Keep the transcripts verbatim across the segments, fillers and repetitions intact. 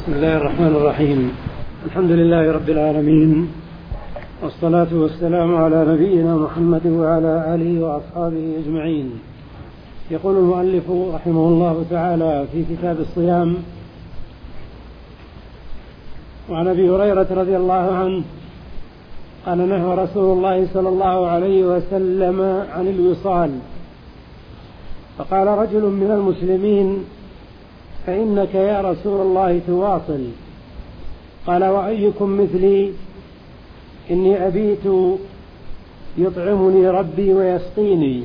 بسم الله الرحمن الرحيم. الحمد لله رب العالمين، والصلاة والسلام على نبينا محمد وعلى آله وأصحابه أجمعين. يقول المؤلف رحمه الله تعالى في كتاب الصيام: وعن أبي هريرة رضي الله عنه قال: نهى رسول الله صلى الله عليه وسلم عن الوصال، فقال رجل من المسلمين: فإنك يا رسول الله تواصل. قال: وأيكم مثلي؟ إني أبيت يطعمني ربي ويسقيني.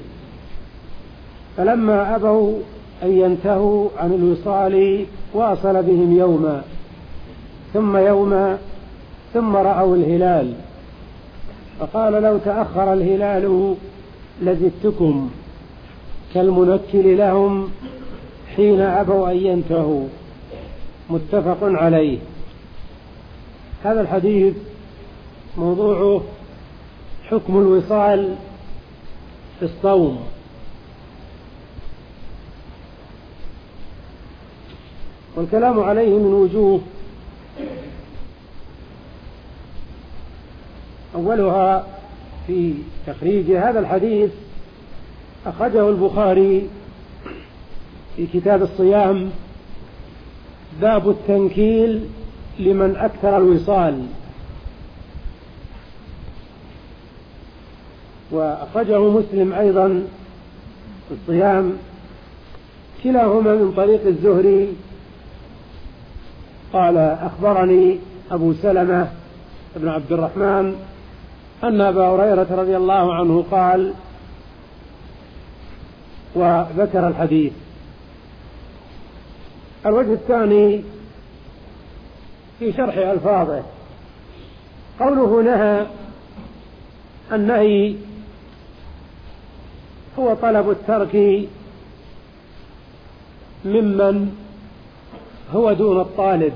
فلما أبوا أن ينتهوا عن الوصال واصل بهم يوما ثم يوما ثم رأوا الهلال، فقال: لو تأخر الهلال لزدتكم، كالمنكل لهم حين أبوا أن ينتهوا. متفق عليه. هذا الحديث موضوعه حكم الوصال في الصوم. والكلام عليه من وجوه: أولها في تخريج هذا الحديث أخرجه البخاري في كتاب الصيام، باب التنكيل لمن أكثر الوصال، وأخرجه مسلم أيضا في الصيام، كلاهما من طريق الزهري قال: أخبرني أبو سلمة بن عبد الرحمن أن أبا هريرة رضي الله عنه قال، وذكر الحديث. الوجه الثاني في شرح ألفاظه: قوله نهى، النهي هو طلب الترك ممن هو دون الطالب،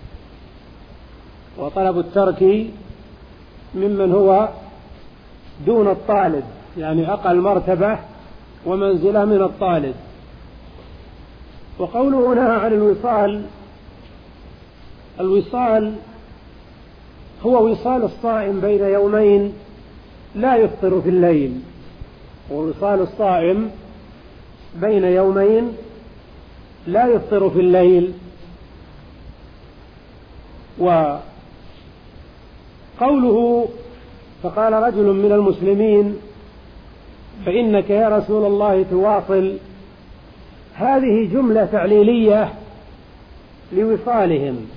وطلب الترك ممن هو دون الطالب يعني أقل مرتبة ومنزلة من الطالب. وقوله نهى عن الوصال، الوصال هو وصال الصائم بين يومين لا يفطر في الليل، ووصال الصائم بين يومين لا يفطر في الليل. وقوله فقال رجل من المسلمين: فإنك يا رسول الله تواصل، هذه جملة تعليلية لوصالهم،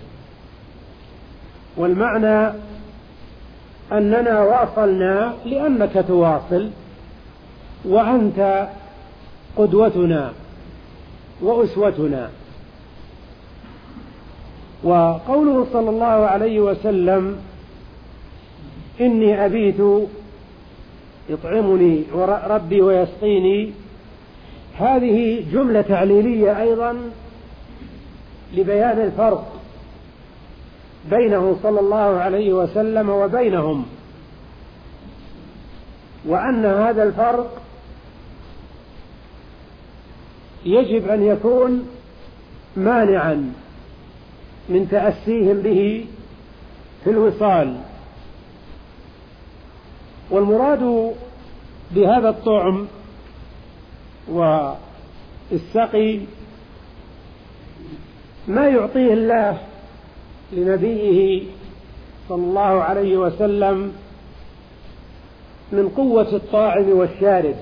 والمعنى أننا واصلنا لأنك تواصل، وأنت قدوتنا وأسوتنا. وقوله صلى الله عليه وسلم: إني أبيت يطعمني ربي ويسقيني، هذه جملة تعليلية أيضا لبيان الفرق بينه صلى الله عليه وسلم وبينهم، وأن هذا الفرق يجب أن يكون مانعا من تأسيهم به في الوصال. والمراد بهذا الطعم والسقي ما يعطيه الله لنبيه صلى الله عليه وسلم من قوة الطاعم والشارب،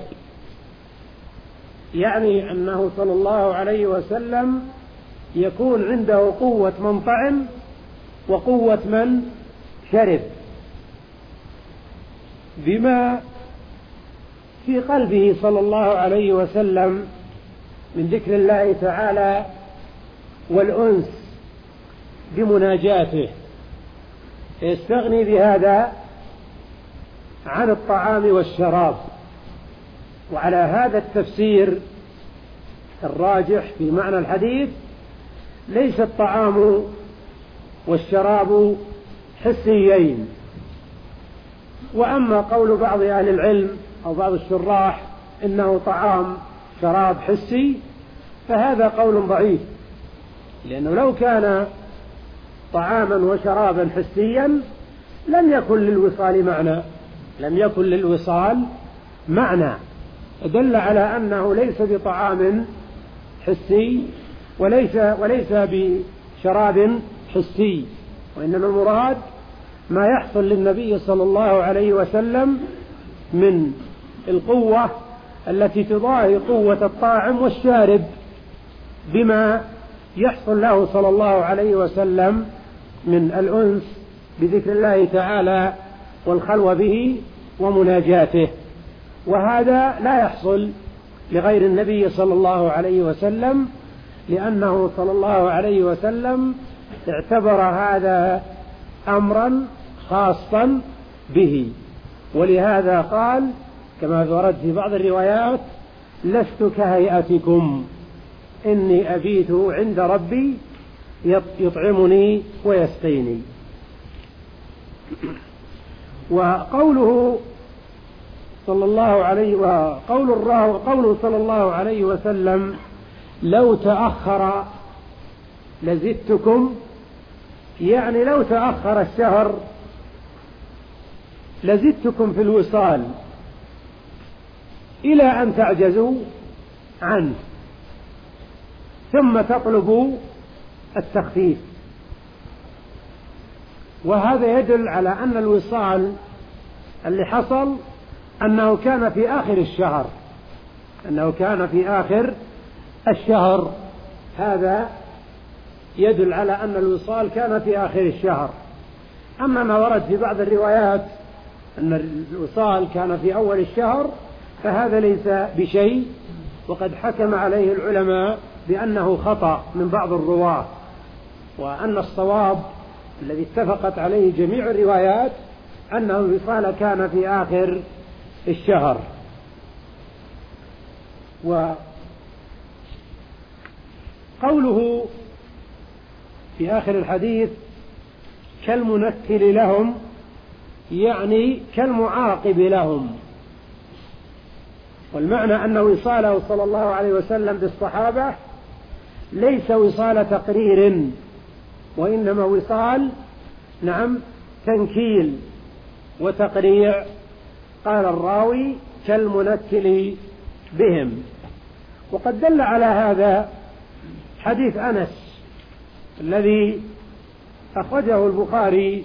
يعني أنه صلى الله عليه وسلم يكون عنده قوة من طعم وقوة من شرب، بما في قلبه صلى الله عليه وسلم من ذكر الله تعالى والأنس بمناجاته، يستغني بهذا عن الطعام والشراب. وعلى هذا التفسير الراجح في معنى الحديث ليس الطعام والشراب حسيين. وأما قول بعض أهل العلم أو بعض الشراح إنه طعام شراب حسي، فهذا قول ضعيف، لأنه لو كان طعاما وشرابا حسيا لم يكن للوصال معنى لم يكن للوصال معنى دل على أنه ليس بطعام حسي وليس وليس بشراب حسي، وإنما المراد ما يحصل للنبي صلى الله عليه وسلم من القوة التي تضاهي قوة الطاعم والشارب بما يحصل له صلى الله عليه وسلم من الأنس بذكر الله تعالى والخلوة به ومناجاته، وهذا لا يحصل لغير النبي صلى الله عليه وسلم، لأنه صلى الله عليه وسلم اعتبر هذا أمرا خاصا به، ولهذا قال كما ورد في بعض الروايات: لست كهيئتكم إني أبيت عند ربي يطعمني ويسقيني. وقوله صلى الله عليه وقول الله قوله صلى الله عليه وسلم: لو تأخر لزدتكم، يعني لو تأخر الشهر لزدتكم في الوصال إلى أن تعجزوا عنه ثم تطلبوا التخفيف. وهذا يدل على أن الوصال اللي حصل أنه كان في آخر الشهر أنه كان في آخر الشهر هذا يدل على أن الوصال كان في آخر الشهر. أما ما ورد في بعض الروايات أن الوصال كان في أول الشهر فهذا ليس بشيء، وقد حكم عليه العلماء بأنه خطأ من بعض الرواة، وأن الصواب الذي اتفقت عليه جميع الروايات أنه الوصال كان في آخر الشهر. وقوله في آخر الحديث كالمنكل لهم، يعني كالمعاقب لهم، والمعنى أن وصاله صلى الله عليه وسلم بالصحابة ليس وصال تقرير، وإنما وصال نعم تنكيل وتقريع. قال الراوي كالمنكل بهم. وقد دل على هذا حديث أنس الذي أخرجه البخاري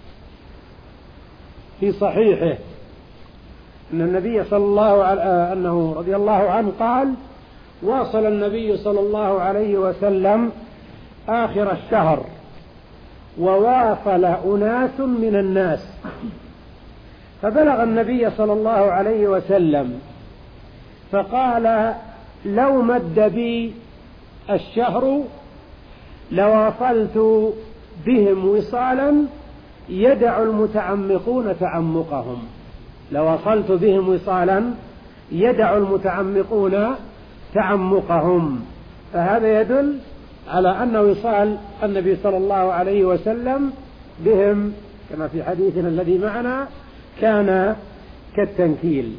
في صحيحه، أن النبي صلى الله عليه أنه رضي الله عنه قال: واصل النبي صلى الله عليه وسلم آخر الشهر وواصل أناس من الناس، فبلغ النبي صلى الله عليه وسلم فقال: لو مد بي الشهر لواصلت بهم وصالا يدع المتعمقون تعمقهم لواصلت بهم وصالا يدع المتعمقون تعمقهم. فهذا يدل على أن وصال النبي صلى الله عليه وسلم بهم كما في حديثنا الذي معنا كان كالتنكيل.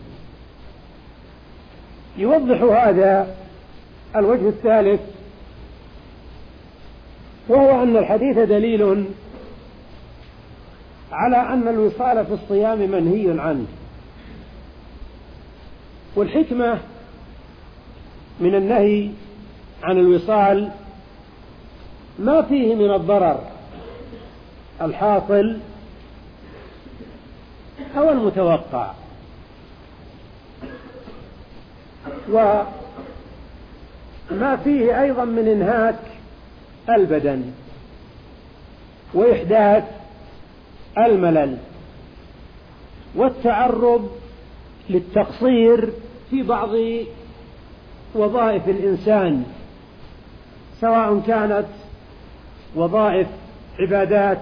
يوضح هذا الوجه الثالث، وهو أن الحديث دليل على أن الوصال في الصيام منهي عنه، والحكمة من النهي عن الوصال ما فيه من الضرر الحاصل أو المتوقع، وما فيه أيضا من إنهاك البدن وإحداث الملل والتعرض للتقصير في بعض وظائف الإنسان، سواء كانت وظائف عبادات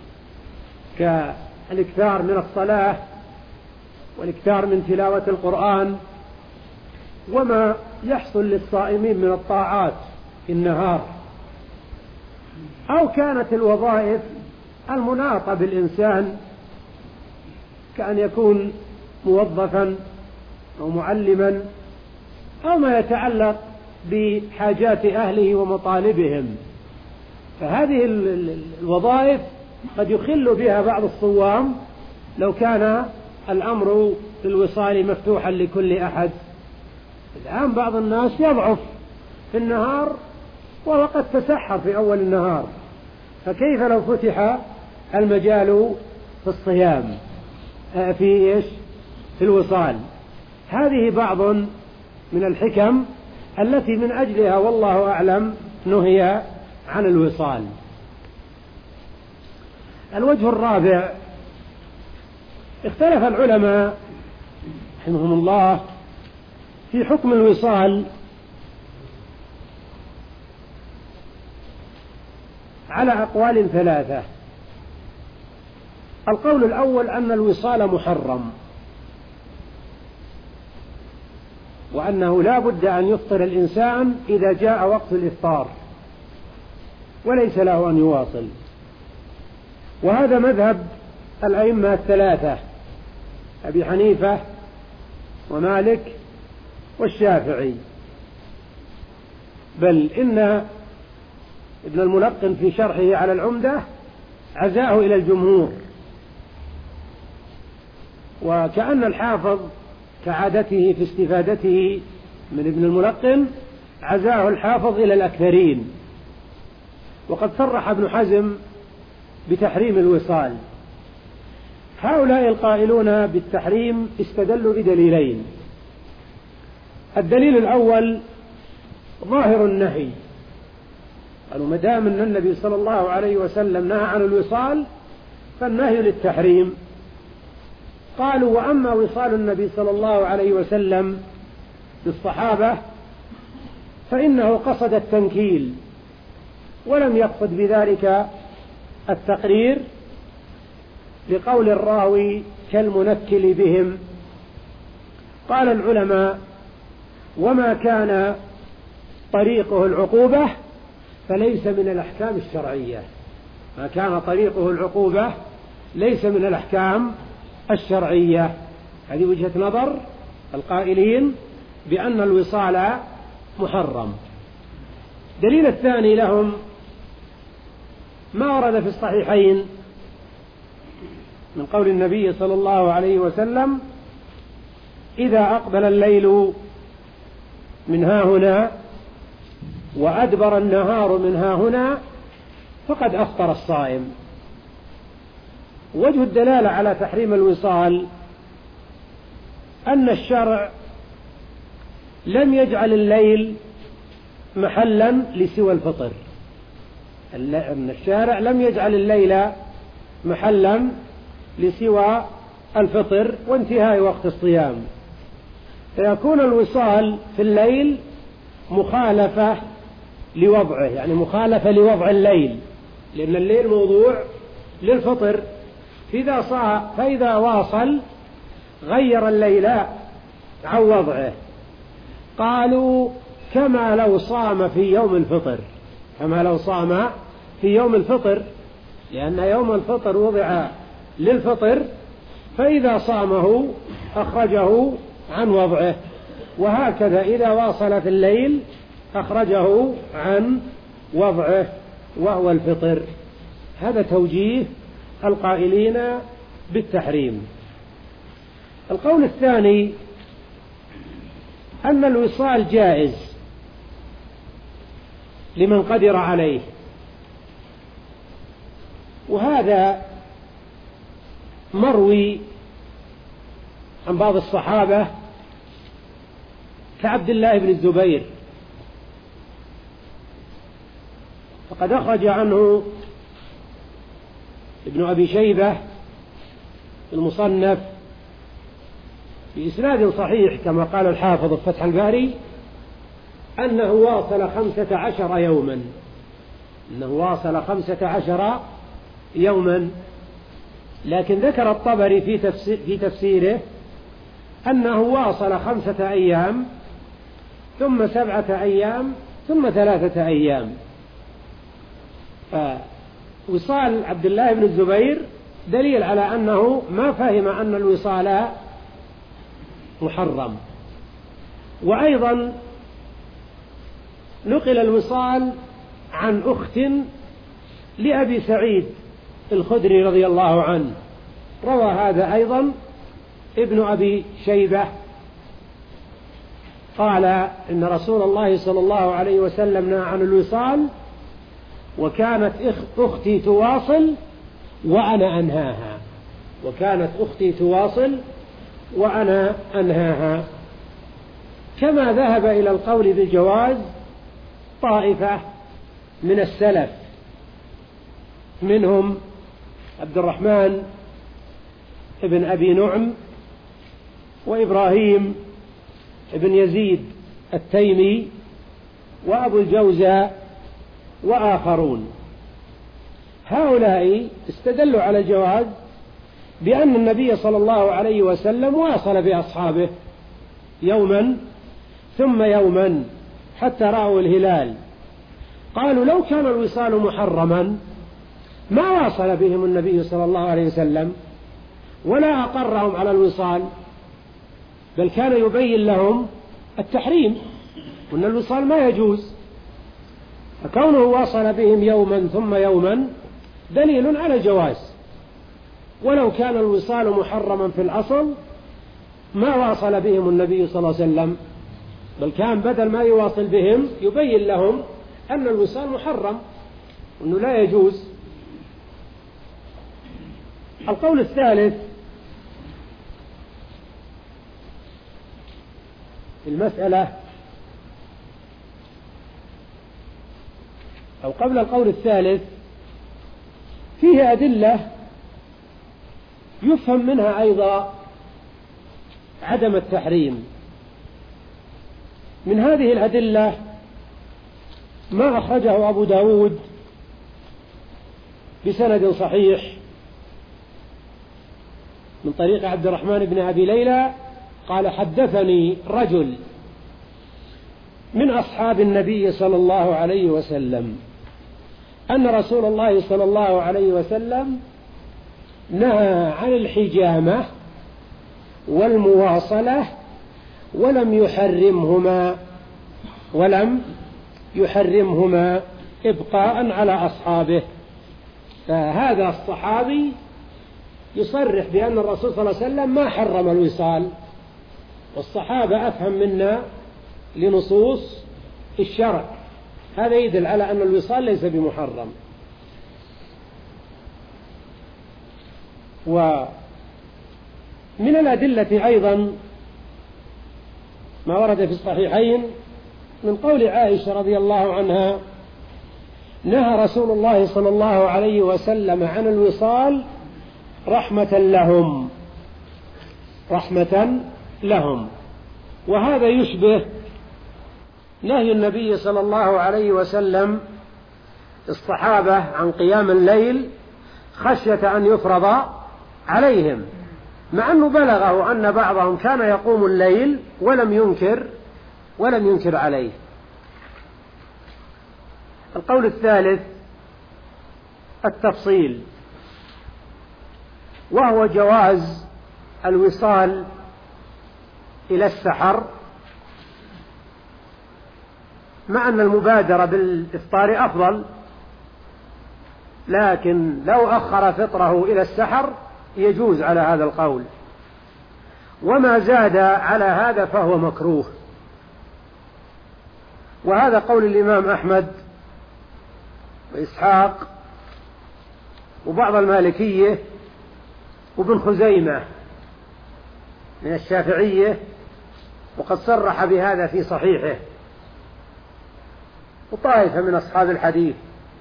كالاكثار من الصلاة والاكثار من تلاوة القرآن وما يحصل للصائمين من الطاعات في النهار، أو كانت الوظائف المناطة بالإنسان كأن يكون موظفا أو معلما أو ما يتعلق بحاجات أهله ومطالبهم. فهذه الوظائف قد يخل بها بعض الصوام لو كان الأمر في الوصال مفتوحا لكل أحد. الآن بعض الناس يضعف في النهار وقد تسحر في أول النهار، فكيف لو فتح المجال في الصيام في إيش في الوصال؟ هذه بعض من الحكم التي من أجلها والله أعلم نهي عن الوصال. الوجه الرابع، اختلف العلماء رحمهم الله في حكم الوصال على أقوال ثلاثة. القول الأول أن الوصال محرم، وأنه لا بد أن يفطر الإنسان إذا جاء وقت الإفطار وليس له أن يواصل، وهذا مذهب الأئمة الثلاثة أبي حنيفة ومالك والشافعي، بل إن ابن الملقن في شرحه على العمدة عزاه إلى الجمهور، وكأن الحافظ كعادته في استفادته من ابن الملقن عزاه الحافظ إلى الأكثرين. وقد صرح ابن حزم بتحريم الوصال. هؤلاء القائلون بالتحريم استدلوا بدليلين. الدليل الأول ظاهر النهي، قالوا ما دام أن النبي صلى الله عليه وسلم نهى عن الوصال فالنهي للتحريم. قالوا وأما وصال النبي صلى الله عليه وسلم بالصحابة فإنه قصد التنكيل ولم يقصد بذلك التقرير، لقول الراوي كالمنكل بهم. قال العلماء وما كان طريقه العقوبة فليس من الأحكام الشرعية، ما كان طريقه العقوبة ليس من الأحكام الشرعية. هذه وجهة نظر القائلين بأن الوصال محرم. دليل الثاني لهم ما ورد في الصحيحين من قول النبي صلى الله عليه وسلم إذا أقبل الليل من ها هنا وأدبر النهار من ها هنا فقد أفطر الصائم. وجه الدلالة على تحريم الوصال أن الشرع لم يجعل الليل محلا لسوى الفطر، أن الشارع لم يجعل الليل محلا لسوى الفطر وانتهاء وقت الصيام، فيكون الوصال في الليل مخالفة لوضعه، يعني مخالفة لوضع الليل، لأن الليل موضوع للفطر، فإذا صار فإذا واصل غير الليل عن وضعه. قالوا كما لو صام في يوم الفطر، كما لو صام في يوم الفطر، لأن يوم الفطر وضع للفطر، فإذا صامه أخرجه عن وضعه، وهكذا إذا واصل في الليل أخرجه عن وضعه وهو الفطر. هذا توجيه القائلين بالتحريم. القول الثاني أن الوصال جائز لمن قدر عليه، وهذا مروي عن بعض الصحابة كعبد الله بن الزبير، فقد أخرج عنه ابن أبي شيبة المصنف بإسناد صحيح كما قال الحافظ في فتح الباري أنه واصل خمسة عشر يوما، أنه واصل خمسة عشر يوما. لكن ذكر الطبري في, تفسير في تفسيره أنه واصل خمسة أيام ثم سبعة أيام ثم ثلاثة أيام. فوصال عبد الله بن الزبير دليل على أنه ما فهم أن الوصال محرم. وأيضا نقل الوصال عن أخت لأبي سعيد الخدري رضي الله عنه، روى هذا أيضا ابن أبي شيبة، قال إن رسول الله صلى الله عليه وسلم نهى عن الوصال، وكانت أختي تواصل وأنا أنهاها، وكانت أختي تواصل وأنا أنهاها. كما ذهب إلى القول بالجواز طائفة من السلف، منهم عبد الرحمن ابن أبي نعم وإبراهيم ابن يزيد التيمي وأبو الجوزاء وآخرون. هؤلاء استدلوا على الجواز بأن النبي صلى الله عليه وسلم واصل بأصحابه يوما ثم يوما حتى رأوا الهلال. قالوا لو كان الوصال محرما ما واصل بهم النبي صلى الله عليه وسلم ولا أقرهم على الوصال، بل كان يبين لهم التحريم وأن الوصال ما يجوز. فكونه واصل بهم يوما ثم يوما دليل على الجواز، ولو كان الوصال محرما في الأصل ما واصل بهم النبي صلى الله عليه وسلم، بل كان بدل ما يواصل بهم يبين لهم أن الوصال محرم وأنه لا يجوز. القول الثالث المسألة، أو قبل القول الثالث، فيه أدلة يفهم منها أيضا عدم التحريم. من هذه الأدلة ما أخرجه أبو داود بسند صحيح من طريق عبد الرحمن بن أبي ليلى قال حدثني رجل من أصحاب النبي صلى الله عليه وسلم أن رسول الله صلى الله عليه وسلم نهى عن الحجامة والمواصلة ولم يحرمهما ولم يحرمهما إبقاء على أصحابه. فهذا الصحابي يصرح بأن الرسول صلى الله عليه وسلم ما حرم الوصال، والصحابة أفهم منا لنصوص الشرع، هذا يدل على أن الوصال ليس بمحرم. ومن الأدلة أيضا ما ورد في الصحيحين من قول عائشة رضي الله عنها نهى رسول الله صلى الله عليه وسلم عن الوصال رحمة لهم رحمة لهم وهذا يشبه نهي النبي صلى الله عليه وسلم الصحابة عن قيام الليل خشية أن يفرض عليهم، مع أنه بلغه أن بعضهم كان يقوم الليل ولم ينكر ولم ينكر عليه. القول الثالث التفصيل، وهو جواز الوصال إلى السحر، مع أن المبادرة بالإفطار أفضل، لكن لو أخر فطره إلى السحر يجوز على هذا القول، وما زاد على هذا فهو مكروه. وهذا قول الإمام أحمد وإسحاق وبعض المالكية وابن خزيمة من الشافعية، وقد صرح بهذا في صحيحه، وطائفة من أصحاب الحديث.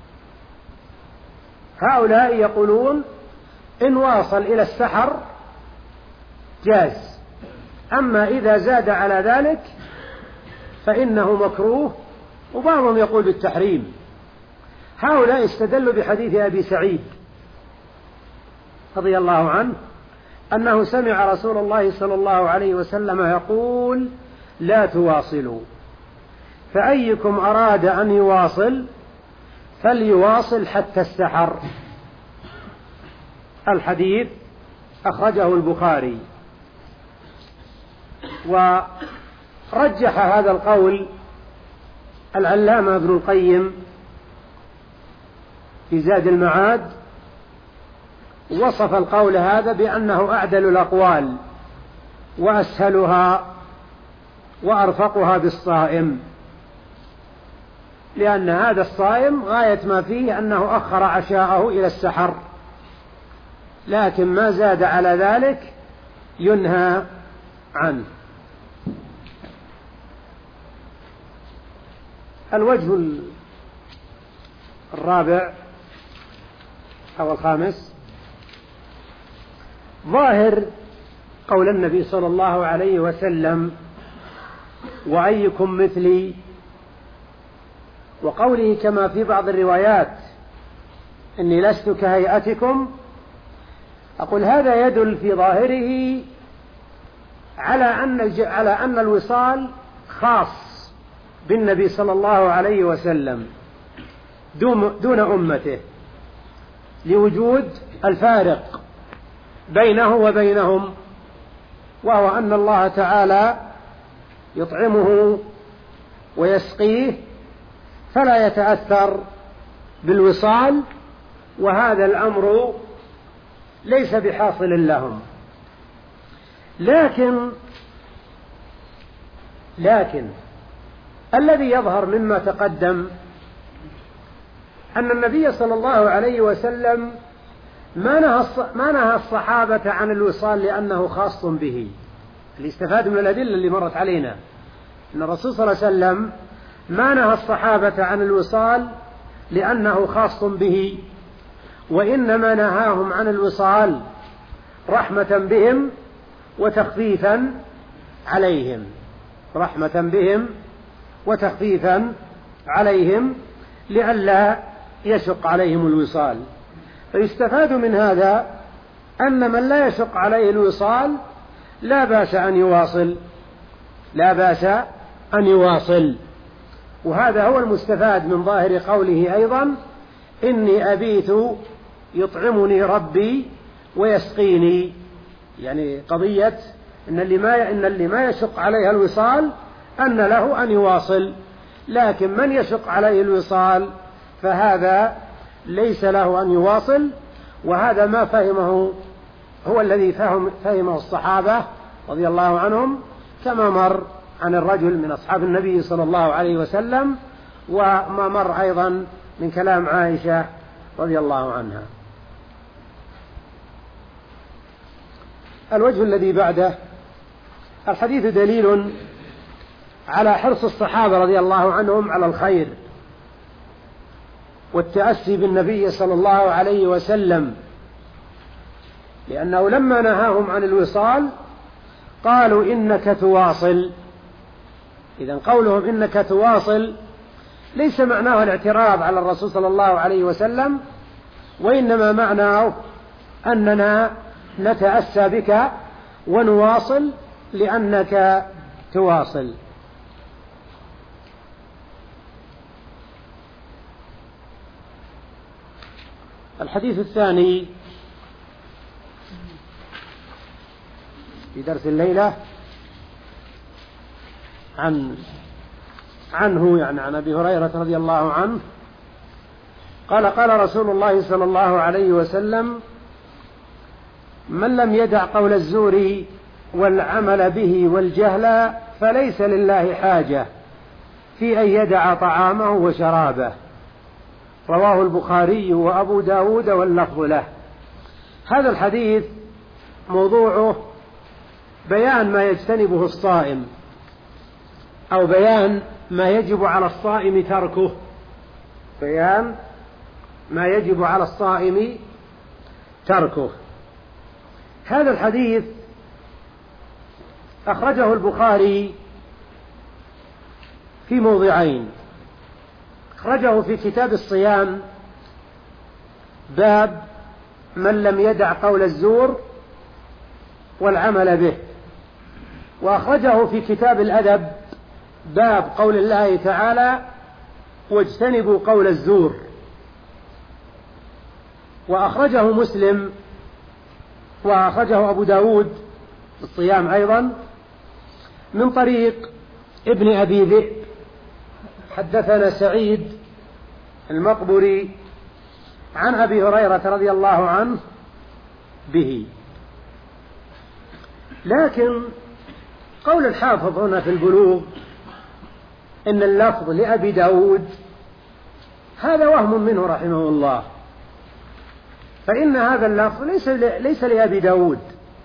هؤلاء يقولون إن واصل إلى السحر جاز، أما إذا زاد على ذلك فإنه مكروه، وبعضهم يقول بالتحريم. هؤلاء استدلوا بحديث أبي سعيد رضي الله عنه أنه سمع رسول الله صلى الله عليه وسلم يقول لا تواصلوا، فأيكم أراد أن يواصل فليواصل حتى السحر. الحديث أخرجه البخاري. ورجح هذا القول العلامة ابن القيم في زاد المعاد وصف القول هذا بأنه أعدل الأقوال وأسهلها وأرفقها بالصائم، لأن هذا الصائم غاية ما فيه أنه أخر عشاءه إلى السحر، لكن ما زاد على ذلك ينهى عنه. الوجه الرابع أو الخامس، ظاهر قول النبي صلى الله عليه وسلم وأيكم مثلي، وقوله كما في بعض الروايات إني لست كهيئتكم، أقول هذا يدل في ظاهره على أن على أن الوصال خاص بالنبي صلى الله عليه وسلم دون أمته، لوجود الفارق بينه وبينهم، وهو أن الله تعالى يطعمه ويسقيه فلا يتأثر بالوصال، وهذا الأمر ليس بحاصل لهم. لكن لكن الذي يظهر مما تقدم أن النبي صلى الله عليه وسلم ما نهى ما نهى الصحابة عن الوصال لأنه خاص به. اللي استفاد من الأدلة اللي مرت علينا أن الرسول صلى الله عليه وسلم ما نهى الصحابة عن الوصال لأنه خاص به، وإنما نهاهم عن الوصال رحمة بهم وتخفيفا عليهم، رحمة بهم وتخفيفا عليهم لئلا يشق عليهم الوصال. فيستفاد من هذا أن من لا يشق عليه الوصال لا بأس أن يواصل، لا بأس أن يواصل. وهذا هو المستفاد من ظاهر قوله أيضا إني أبيت يطعمني ربي ويسقيني، يعني قضية إن اللي ما إن اللي ما يشق عليها الوصال أن له أن يواصل، لكن من يشق عليه الوصال فهذا ليس له أن يواصل. وهذا ما فهمه هو الذي فهم فهمه الصحابة رضي الله عنهم، كما مر عن الرجل من أصحاب النبي صلى الله عليه وسلم، وما مر أيضا من كلام عائشة رضي الله عنها. الوجه الذي بعده، الحديث دليل على حرص الصحابة رضي الله عنهم على الخير والتأسي بالنبي صلى الله عليه وسلم، لأنه لما نهاهم عن الوصال قالوا إنك تواصل. إذن قولهم إنك تواصل ليس معناه الاعتراض على الرسول صلى الله عليه وسلم، وإنما معناه أننا نتأسى بك ونواصل لأنك تواصل. الحديث الثاني في درس الليلة عن عنه يعني عن أبي هريرة رضي الله عنه قال قال رسول الله صلى الله عليه وسلم من لم يدع قول الزور والعمل به والجهل فليس لله حاجة في أن يدع طعامه وشرابه، رواه البخاري وأبو داود واللفظ له. هذا الحديث موضوعه بيان ما يجتنبه الصائم، أو بيان ما يجب على الصائم تركه، بيان ما يجب على الصائم تركه. هذا الحديث أخرجه البخاري في موضعين، أخرجه في كتاب الصيام باب من لم يدع قول الزور والعمل به، وأخرجه في كتاب الأدب باب قول الله تعالى واجتنبوا قول الزور، وأخرجه مسلم وأخرجه أبو داود في الصيام أيضا من طريق ابن أبي ذئب حدثنا سعيد المقبري عن أبي هريرة رضي الله عنه به. لكن قول الحافظ هنا في البلوغ إن اللفظ لأبي داود هذا وهم منه رحمه الله، فإن هذا اللفظ ليس, ليس لأبي داود،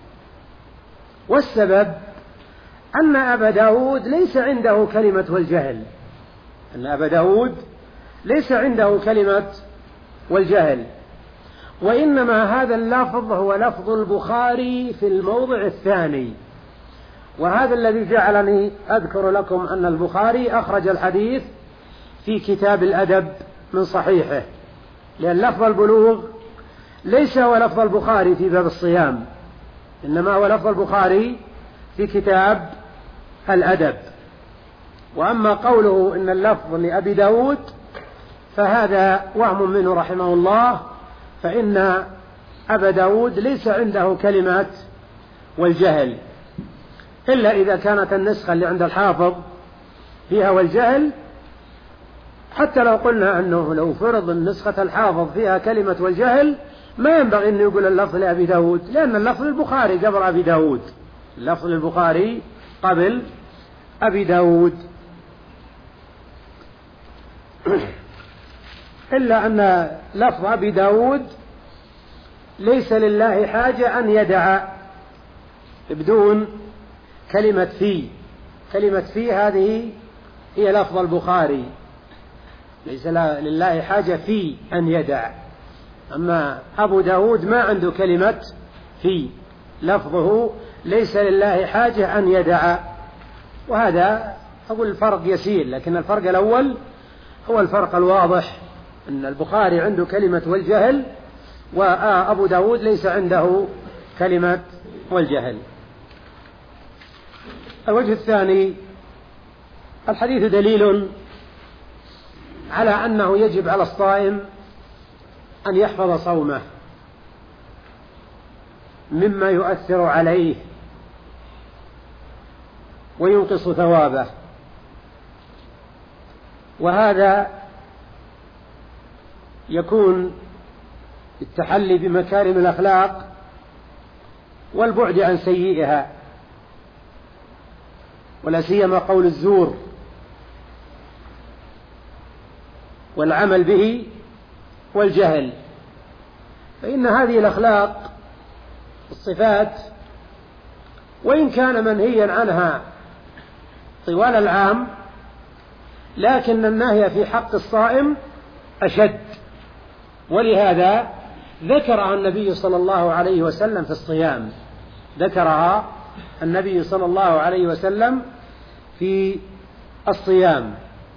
والسبب أن أبا داود ليس عنده كلمة والجهل، أن أبا داود ليس عنده كلمة والجهل، وإنما هذا اللفظ هو لفظ البخاري في الموضع الثاني. وهذا الذي جعلني أذكر لكم أن البخاري أخرج الحديث في كتاب الأدب من صحيحه، لأن لفظ البلوغ ليس هو لفظ البخاري في باب الصيام، إنما هو لفظ البخاري في كتاب الأدب. وأما قوله إن اللفظ لأبي داود فهذا وهم منه رحمه الله، فإن أبا داود ليس عنده كلمة والجهل، إلا إذا كانت النسخة اللي عند الحافظ فيها والجهل. حتى لو قلنا أنه لو فرض النسخة الحافظ فيها كلمة والجهل ما ينبغي أن يقول اللفظ لأبي داود، لأن اللفظ البخاري قبل أبي داود، اللفظ البخاري قبل أبي داود. إلا أن لفظ أبي داود ليس لله حاجة أن يدع بدون كلمة في، كلمة في هذه هي لفظ البخاري، ليس لله حاجة في أن يدع. أما أبو داود ما عنده كلمة في، لفظه ليس لله حاجة أن يدع. وهذا أقول الفرق يسير، لكن الفرق الأول هو الفرق الواضح، أن البخاري عنده كلمة والجهل، وأبو داود ليس عنده كلمة والجهل. الوجه الثاني، الحديث دليل على أنه يجب على الصائم أن يحفظ صومه مما يؤثر عليه وينقص ثوابه، وهذا يكون بالتحلي بمكارم الأخلاق والبعد عن سيئها، ولا سيما قول الزور والعمل به والجهل، فإن هذه الأخلاق الصفات وإن كان منهيا عنها طوال العام، لكن النهي في حق الصائم أشد، ولهذا ذكرها النبي صلى الله عليه وسلم في الصيام، ذكرها النبي صلى الله عليه وسلم في الصيام.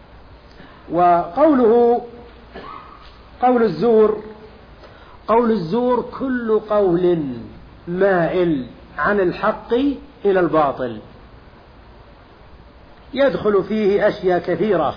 وقوله قول الزور، قول الزور كل قول مائل عن الحق إلى الباطل، يدخل فيه أشياء كثيرة،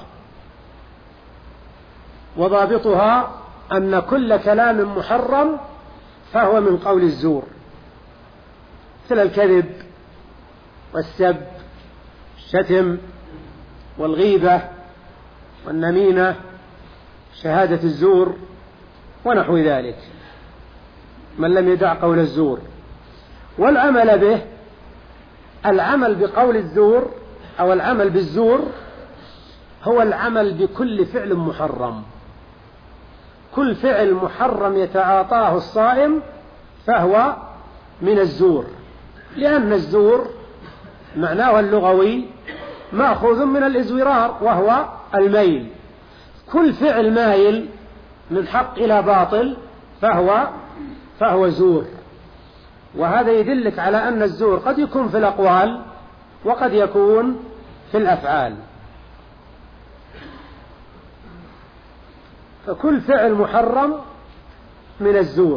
وضابطها أن كل كلام محرم فهو من قول الزور، مثل الكذب والسب الشتم والغيبة والنميمة شهادة الزور ونحو ذلك، من لم يدع قول الزور. والعمل به، العمل بقول الزور أو العمل بالزور هو العمل بكل فعل محرم، كل فعل محرم يتعاطاه الصائم فهو من الزور، لأن الزور معناه اللغوي مأخوذ من الإزورار وهو الميل، كل فعل مايل من حق إلى باطل فهو فهو زور. وهذا يدلك على أن الزور قد يكون في الأقوال وقد يكون في الأفعال، فكل فعل محرم من الزور،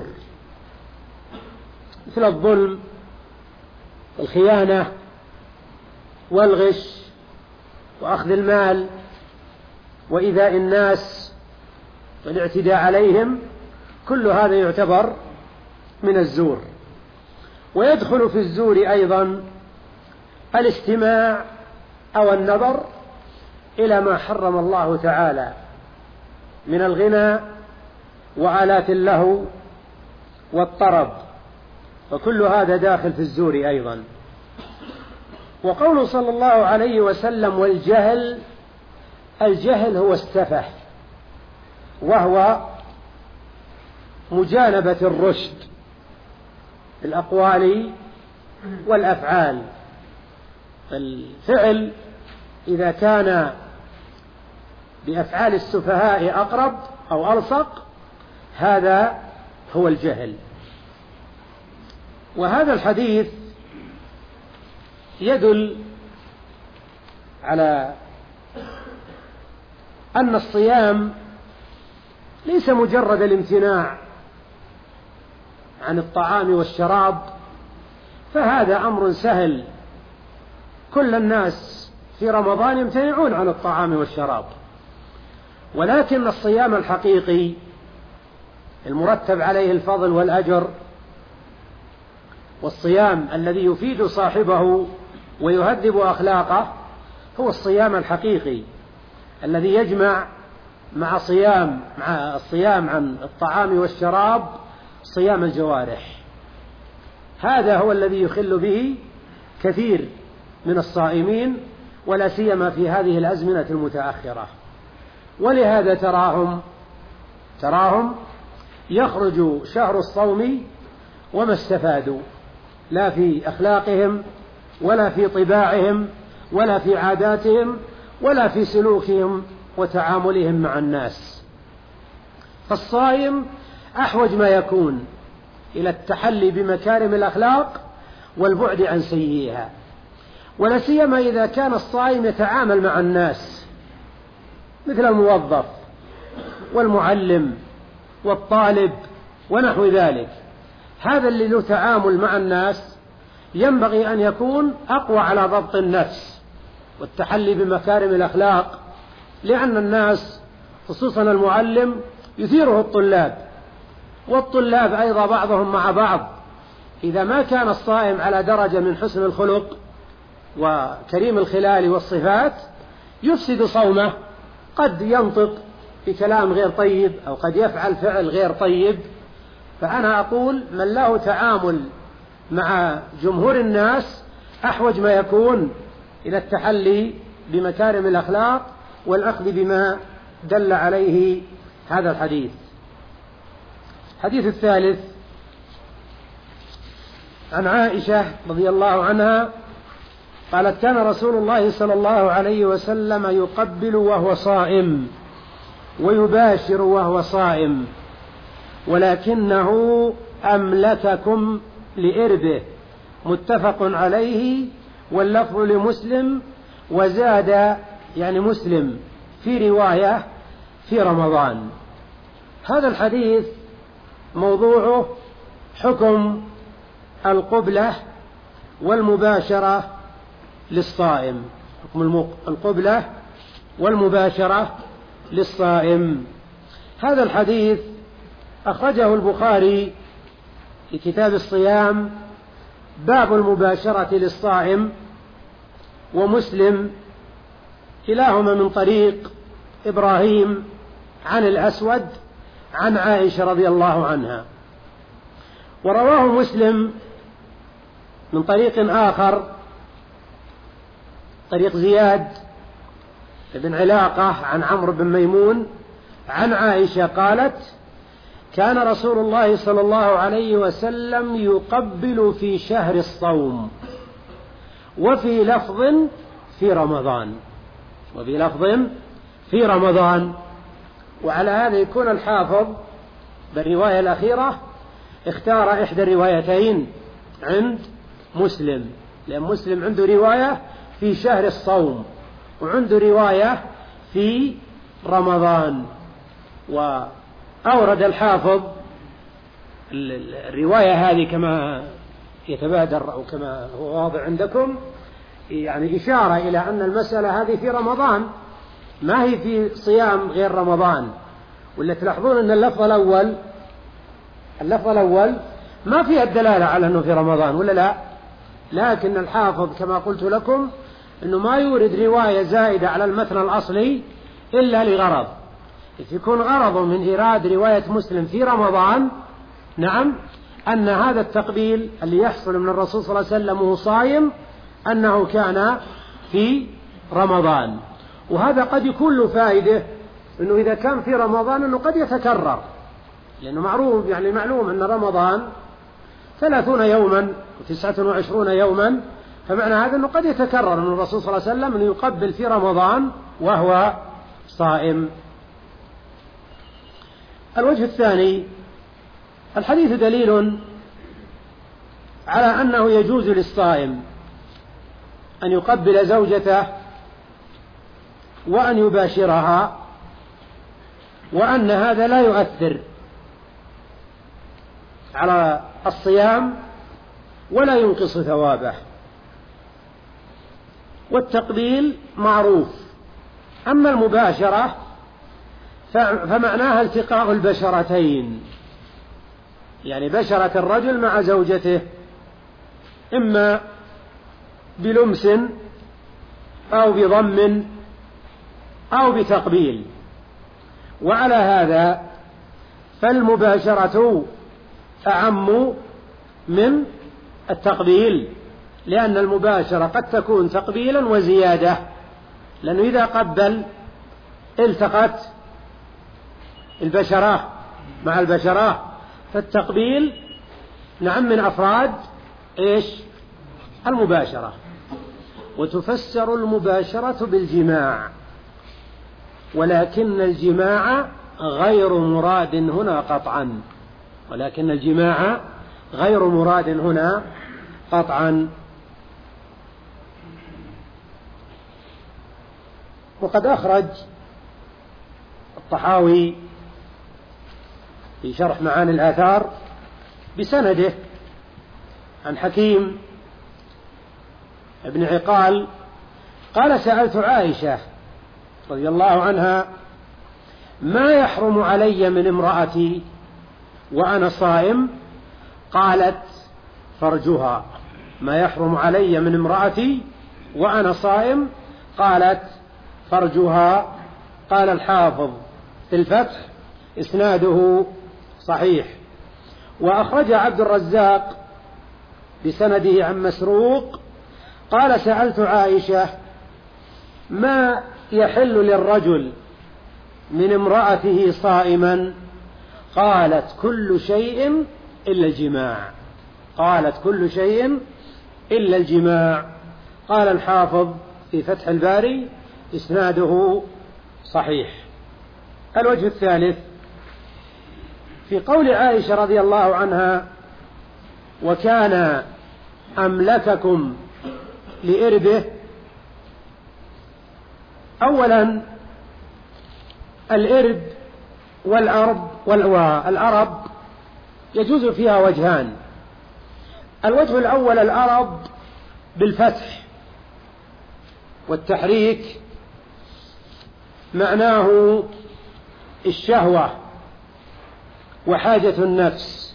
مثل الظلم والخيانة والغش وأخذ المال وإيذاء الناس والاعتداء عليهم، كل هذا يعتبر من الزور. ويدخل في الزور أيضا الاستماع أو النظر إلى ما حرم الله تعالى من الغنى وآلات اللهو والطرب، وكل هذا داخل في الزور أيضا. وقوله صلى الله عليه وسلم والجهل، الجهل هو السفه، وهو مجانبة الرشد في الأقوال والأفعال. الفعل إذا كان بأفعال السفهاء أقرب أو ألصق هذا هو الجهل. وهذا الحديث يدل على أن الصيام ليس مجرد الامتناع عن الطعام والشراب، فهذا أمر سهل، كل الناس في رمضان يمتنعون عن الطعام والشراب، ولكن الصيام الحقيقي المرتب عليه الفضل والأجر، والصيام الذي يفيد صاحبه ويهذب أخلاقه، هو الصيام الحقيقي الذي يجمع مع صيام مع الصيام عن الطعام والشراب صيام الجوارح. هذا هو الذي يخل به كثير من الصائمين، ولا سيما في هذه الأزمنة المتأخرة. ولهذا تراهم تراهم يخرج شهر الصوم وما استفادوا، لا في أخلاقهم ولا في طباعهم ولا في عاداتهم ولا في سلوكهم وتعاملهم مع الناس. فالصائم أحوج ما يكون إلى التحلي بمكارم الأخلاق والبعد عن سيئها، ولا سيما إذا كان الصائم يتعامل مع الناس مثل الموظف والمعلم والطالب ونحو ذلك. هذا اللي له تعامل مع الناس ينبغي أن يكون أقوى على ضبط النفس والتحلي بمكارم الأخلاق، لأن الناس خصوصا المعلم يثيره الطلاب، والطلاب أيضا بعضهم مع بعض. إذا ما كان الصائم على درجة من حسن الخلق وكريم الخلال والصفات يفسد صومه، قد ينطق بكلام غير طيب أو قد يفعل فعل غير طيب. فأنا أقول من له تعامل مع جمهور الناس أحوج ما يكون إلى التحلي بمكارم الأخلاق والأخذ بما دل عليه هذا الحديث. الحديث الثالث عن عائشة رضي الله عنها قالت: كان رسول الله صلى الله عليه وسلم يقبل وهو صائم ويباشر وهو صائم، ولكنه أملككم لإربه. متفق عليه، واللفظ لمسلم، وزاد يعني مسلم في رواية في رمضان. هذا الحديث موضوعه حكم القبلة والمباشرة للصائم، حكم القبلة والمباشرة للصائم. هذا الحديث أخرجه البخاري في كتاب الصيام باب المباشرة للصائم، ومسلم كلاهما من طريق إبراهيم عن الأسود عن عائشة رضي الله عنها. ورواه مسلم من طريق آخر، طريق زياد بن علاقة عن عمرو بن ميمون عن عائشة قالت: كان رسول الله صلى الله عليه وسلم يقبل في شهر الصوم، وفي لفظ في رمضان وفي لفظ في رمضان. وعلى هذا يكون الحافظ بالرواية الأخيرة اختار إحدى الروايتين عند مسلم، لأن مسلم عنده رواية في شهر الصوم وعنده رواية في رمضان. وأورد الحافظ الرواية هذه كما يتبادر أو كما هو واضح عندكم، يعني إشارة إلى أن المسألة هذه في رمضان، ما هي في صيام غير رمضان. ولا تلاحظون أن اللفظ الأول اللفظ الأول ما فيها الدلالة على أنه في رمضان، ولا لا؟ لكن الحافظ كما قلت لكم أنه ما يورد رواية زائدة على المتن الأصلي إلا لغرض، يكون غرض من إيراد رواية مسلم في رمضان نعم أن هذا التقبيل اللي يحصل من الرسول صلى الله عليه وسلم وهو صائم أنه كان في رمضان. وهذا قد يكون له فائدة أنه إذا كان في رمضان أنه قد يتكرر، لأنه معروف يعني معلوم أن رمضان ثلاثون يوما وتسعة وعشرون يوما، فمعنى هذا أنه قد يتكرر من الرسول صلى الله عليه وسلم أنه يقبل في رمضان وهو صائم. الوجه الثاني، الحديث دليل على أنه يجوز للصائم أن يقبل زوجته وأن يباشرها، وأن هذا لا يؤثر على الصيام ولا ينقص ثوابه. والتقبيل معروف، أما المباشرة فمعناها التقاء البشرتين، يعني بشرة الرجل مع زوجته إما بلمس أو بضم أو بتقبيل. وعلى هذا فالمباشرة أعم من التقبيل، لأن المباشرة قد تكون تقبيلا وزيادة، لأنه إذا قبل التقت البشرة مع البشرة، فالتقبيل نعم من أفراد إيش المباشرة. وتفسر المباشرة بالجماع، ولكن الجماع غير مراد هنا قطعا، ولكن الجماع غير مراد هنا قطعا. وقد أخرج الطحاوي في شرح معاني الآثار بسنده عن حكيم ابن عقال قال: سألت عائشة رضي الله عنها: ما يحرم علي من امرأتي وأنا صائم؟ قالت: فرجها. ما يحرم علي من امرأتي وأنا صائم؟ قالت: فرجها. قال الحافظ في الفتح: إسناده صحيح. وأخرج عبد الرزاق بسنده عن مسروق قال: سألت عائشة: ما يحل للرجل من امرأته صائما؟ قالت: كل شيء إلا الجماع. قالت: كل شيء إلا الجماع. قال الحافظ في فتح الباري: إسناده صحيح. الوجه الثالث في قول عائشة رضي الله عنها: وكان أملككم لإربه. أولا الإرب والأرب والأرب يجوز فيها وجهان. الوجه الأول الأرب بالفتح والتحريك، معناه الشهوة وحاجة النفس.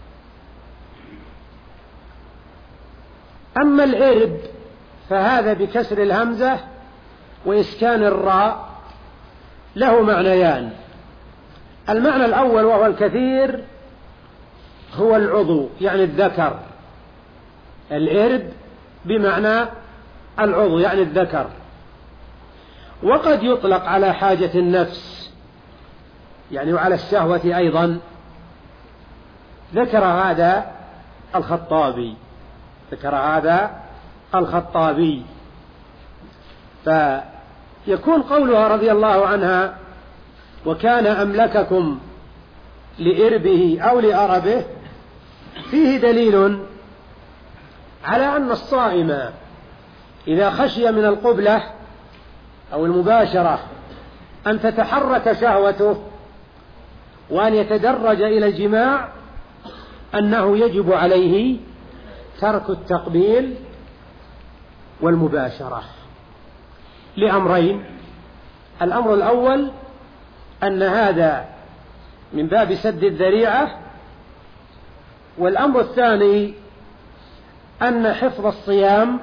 أما الإرب فهذا بكسر الهمزة وإسكان الراء له معنيان. المعنى الأول وهو الكثير هو العضو يعني الذكر، الإرب بمعنى العضو يعني الذكر. وقد يطلق على حاجة النفس يعني وعلى الشهوة أيضا. ذكر هذا الخطابي ذكر هذا الخطابي فيكون قولها رضي الله عنها: وكان أملككم لإربه أو لأربه، فيه دليل على أن الصائم إذا خشي من القبلة أو المباشرة أن تتحرك شهوته وأن يتدرج إلى الجماع، أنه يجب عليه ترك التقبيل والمباشرة لأمرين: الأمر الأول أن هذا من باب سد الذريعة، والأمر الثاني أن حفظ الصيام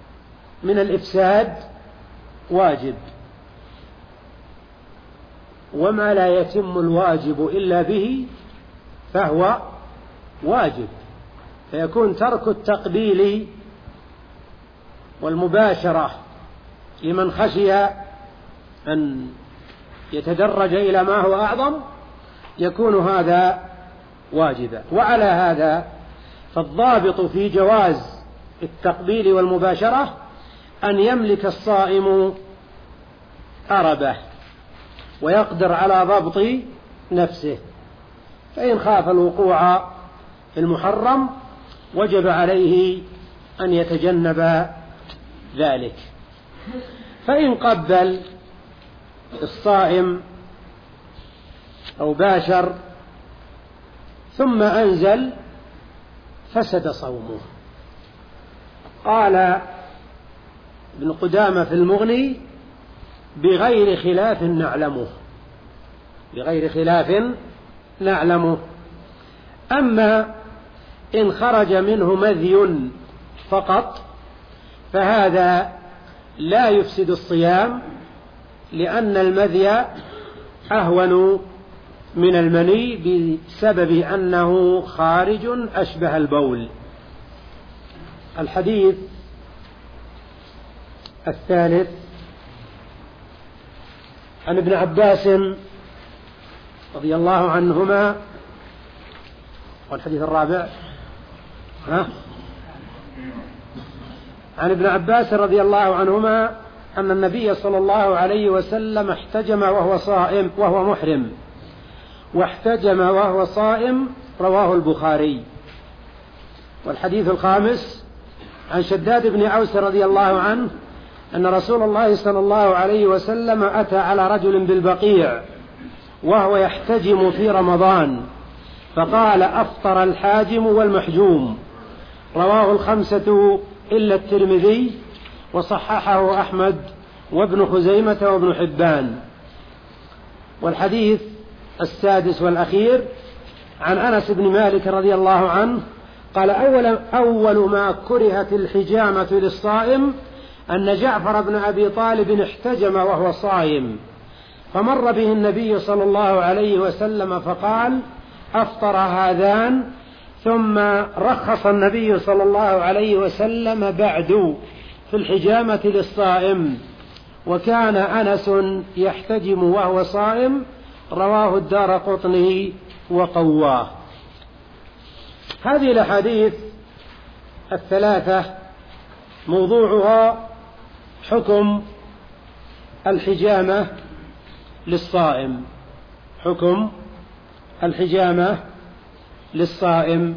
من الإفساد واجب. وما لا يتم الواجب إلا به فهو واجب، فيكون ترك التقبيل والمباشرة لمن خشي أن يتدرج إلى ما هو أعظم يكون هذا واجبا. وعلى هذا فالضابط في جواز التقبيل والمباشرة أن يملك الصائم أربه ويقدر على ضبط نفسه، فإن خاف الوقوع في المحرم وجب عليه أن يتجنب ذلك. فإن قبل الصائم أو باشر ثم أنزل فسد صومه. قال ابن قدامة في المغني: بغير خلاف نعلمه، بغير خلاف نعلمه. أما إن خرج منه مذي فقط فهذا لا يفسد الصيام، لأن المذي أهون من المني بسبب أنه خارج أشبه البول. الحديث الثالث عن ابن عباس رضي الله عنهما، والحديث الرابع ها عن ابن عباس رضي الله عنهما أن النبي صلى الله عليه وسلم احتجم وهو صائم وهو محرم، واحتجم وهو صائم، رواه البخاري. والحديث الخامس عن شداد بن أوس رضي الله عنه أن رسول الله صلى الله عليه وسلم أتى على رجل بالبقيع وهو يحتجم في رمضان فقال: أفطر الحاجم والمحجوم، رواه الخمسة إلا الترمذي، وصححه أحمد وابن خزيمة وابن حبان. والحديث السادس والأخير عن أنس بن مالك رضي الله عنه قال: أول, أول ما كرهت الحجامة للصائم أن جعفر بن أبي طالب احتجم وهو صائم، فمر به النبي صلى الله عليه وسلم فقال: أفطر هذان. ثم رخص النبي صلى الله عليه وسلم بعد في الحجامة للصائم، وكان أنس يحتجم وهو صائم، رواه الدارقطني وقواه. هذه الأحاديث الثلاثة موضوعها حكم الحجامة للصائم، حكم الحجامة للصائم.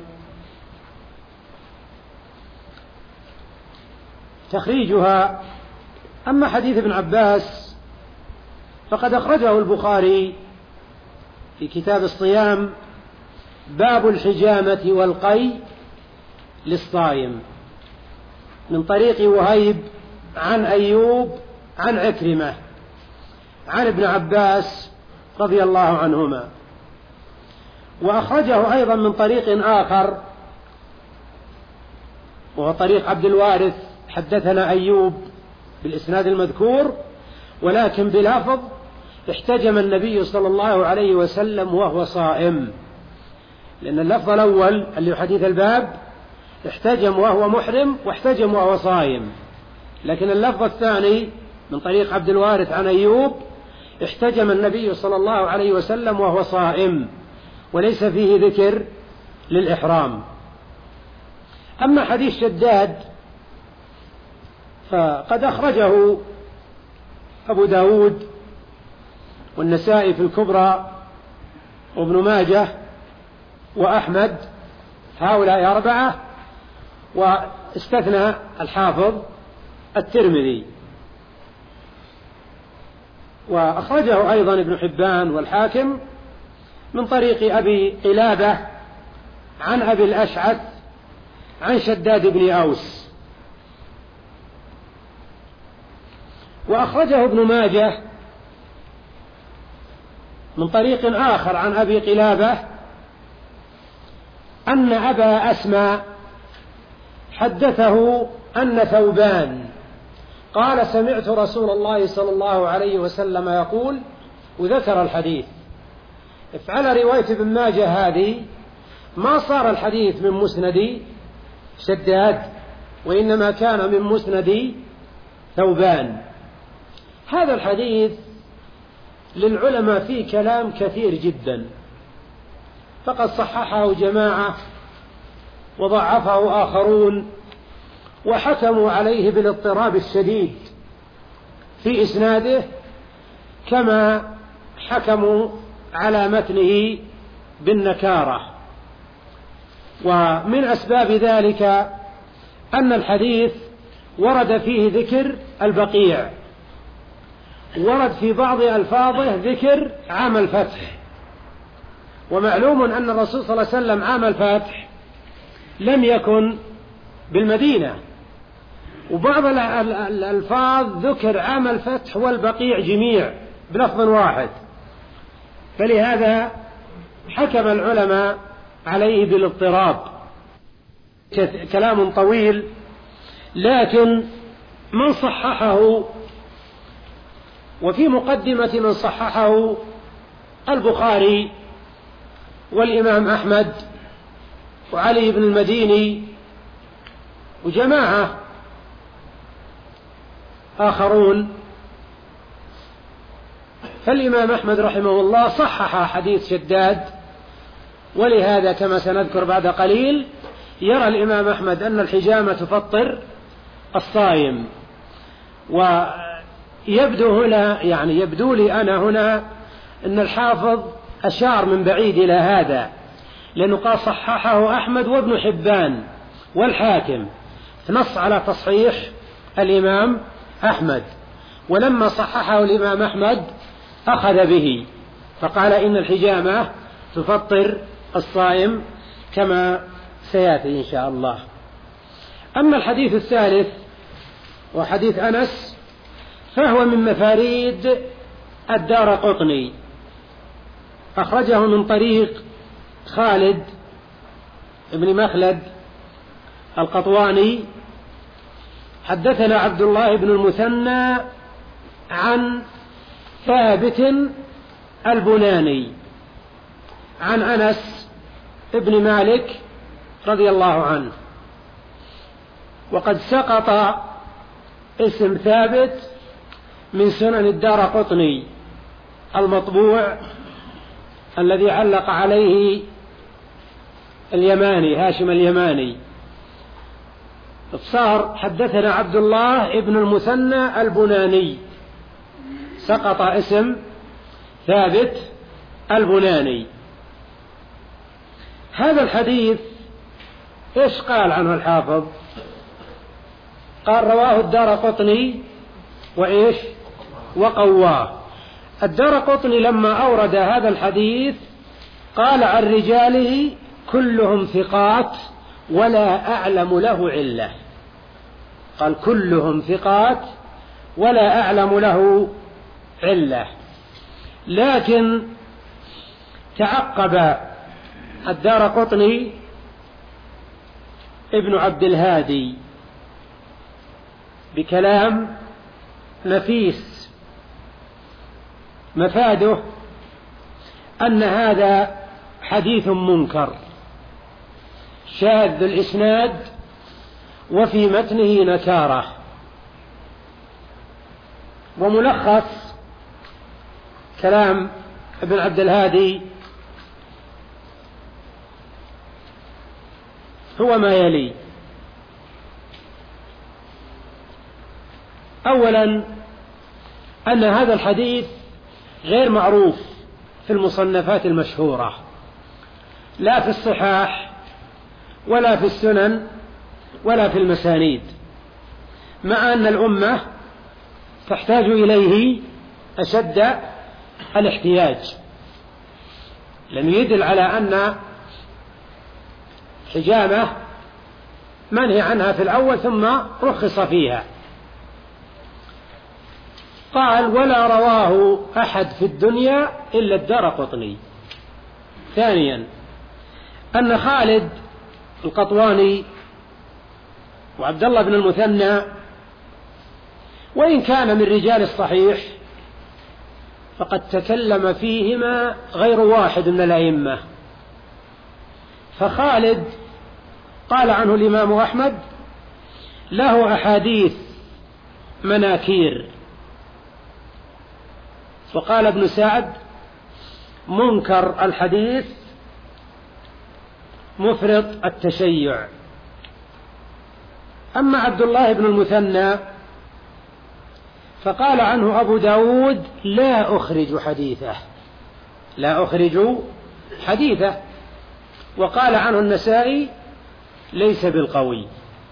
تخريجها: أما حديث ابن عباس فقد أخرجه البخاري في كتاب الصيام، باب الحجامة والقي للصائم، من طريق وهيب عن أيوب عن عكرمة عن ابن عباس رضي الله عنهما. وأخرجه أيضا من طريق آخر وهو طريق عبد الوارث: حدثنا أيوب بالإسناد المذكور، ولكن بلفظ: احتجم النبي صلى الله عليه وسلم وهو صائم، لأن اللفظ الأول اللي حديث الباب احتجم وهو محرم واحتجم وهو صائم، لكن اللفظ الثاني من طريق عبد الوارث عن أيوب: احتجم النبي صلى الله عليه وسلم وهو صائم، وليس فيه ذكر للإحرام. أما حديث شداد فقد أخرجه أبو داود والنسائي في الكبرى وابن ماجه وأحمد، هؤلاء أربعة، واستثنى الحافظ الترمذي. وأخرجه أيضا ابن حبان والحاكم من طريق أبي قلابة عن أبي الأشعث عن شداد بن أوس. وأخرجه ابن ماجه من طريق آخر عن أبي قلابة أن أبا أسماء حدثه أن ثوبان قال: سمعت رسول الله صلى الله عليه وسلم يقول: وذكر الحديث. افعل رواية ابن ماجه هذه ما صار الحديث من مسند شداد، وإنما كان من مسند ثوبان. هذا الحديث للعلماء فيه كلام كثير جدا، فقد صححه جماعة وضعفه آخرون، وحكموا عليه بالاضطراب الشديد في إسناده، كما حكموا على متنه بالنكارة. ومن أسباب ذلك أن الحديث ورد فيه ذكر البقيع، ورد في بعض ألفاظه ذكر عام الفتح، ومعلوم أن الرسول صلى الله عليه وسلم عام الفتح لم يكن بالمدينة، وبعض الألفاظ ذكر عام الفتح والبقيع جميع بلفظ واحد، فلهذا حكم العلماء عليه بالاضطراب. كلام طويل، لكن من صححه، وفي مقدمة من صححه البخاري والإمام أحمد وعلي بن المديني وجماعة آخرون. فالإمام أحمد رحمه الله صحح حديث شداد، ولهذا كما سنذكر بعد قليل يرى الإمام أحمد أن الحجامة تفطر الصائم. ويبدو هنا يعني يبدو لي أنا هنا أن الحافظ أشار من بعيد إلى هذا، لأنه قال صححه أحمد وابن حبان والحاكم، نص على تصحيح الإمام أحمد، ولما صححه الإمام أحمد أخذ به فقال إن الحجامة تفطر الصائم كما سيأتي إن شاء الله. أما الحديث الثالث وحديث أنس فهو من مفاريد الدارقطني، أخرجه من طريق خالد بن مخلد القطواني. حدثنا عبد الله بن المثنى عن ثابت البناني عن أنس بن مالك رضي الله عنه. وقد سقط اسم ثابت من سنن الدارقطني المطبوع الذي علق عليه اليماني هاشم اليماني، صار حدثنا عبد الله بن المثنى البناني، سقط اسم ثابت البناني. هذا الحديث ايش قال عنه الحافظ؟ قال رواه الدارقطني وايش وقواه. الدارقطني لما أورد هذا الحديث قال عن رجاله كلهم ثقات ولا أعلم له علة، قال كلهم ثقات ولا أعلم له علة. لكن تعقب الدارقطني ابن عبد الهادي بكلام نفيس مفاده أن هذا حديث منكر شاذ الإسناد وفي متنه نكارة. وملخص كلام ابن عبد الهادي هو ما يلي: أولا أن هذا الحديث غير معروف في المصنفات المشهورة، لا في الصحاح ولا في السنن ولا في المسانيد، مع أن الأمة تحتاج إليه أشد الاحتياج، لأنه يدل على أن حجامة منهي عنها في الأول ثم رخص فيها. قال: ولا رواه أحد في الدنيا إلا الدارقطني. ثانيا أن خالد القطواني وعبد الله بن المثنى وإن كان من رجال الصحيح فقد تكلم فيهما غير واحد من الأئمة. فخالد قال عنه الإمام أحمد له أحاديث مناكير، وقال ابن سعد منكر الحديث مفرط التشيع. أما عبد الله بن المثنى فقال عنه أبو داود لا أخرج حديثه لا أخرج حديثه وقال عنه النسائي ليس بالقوي.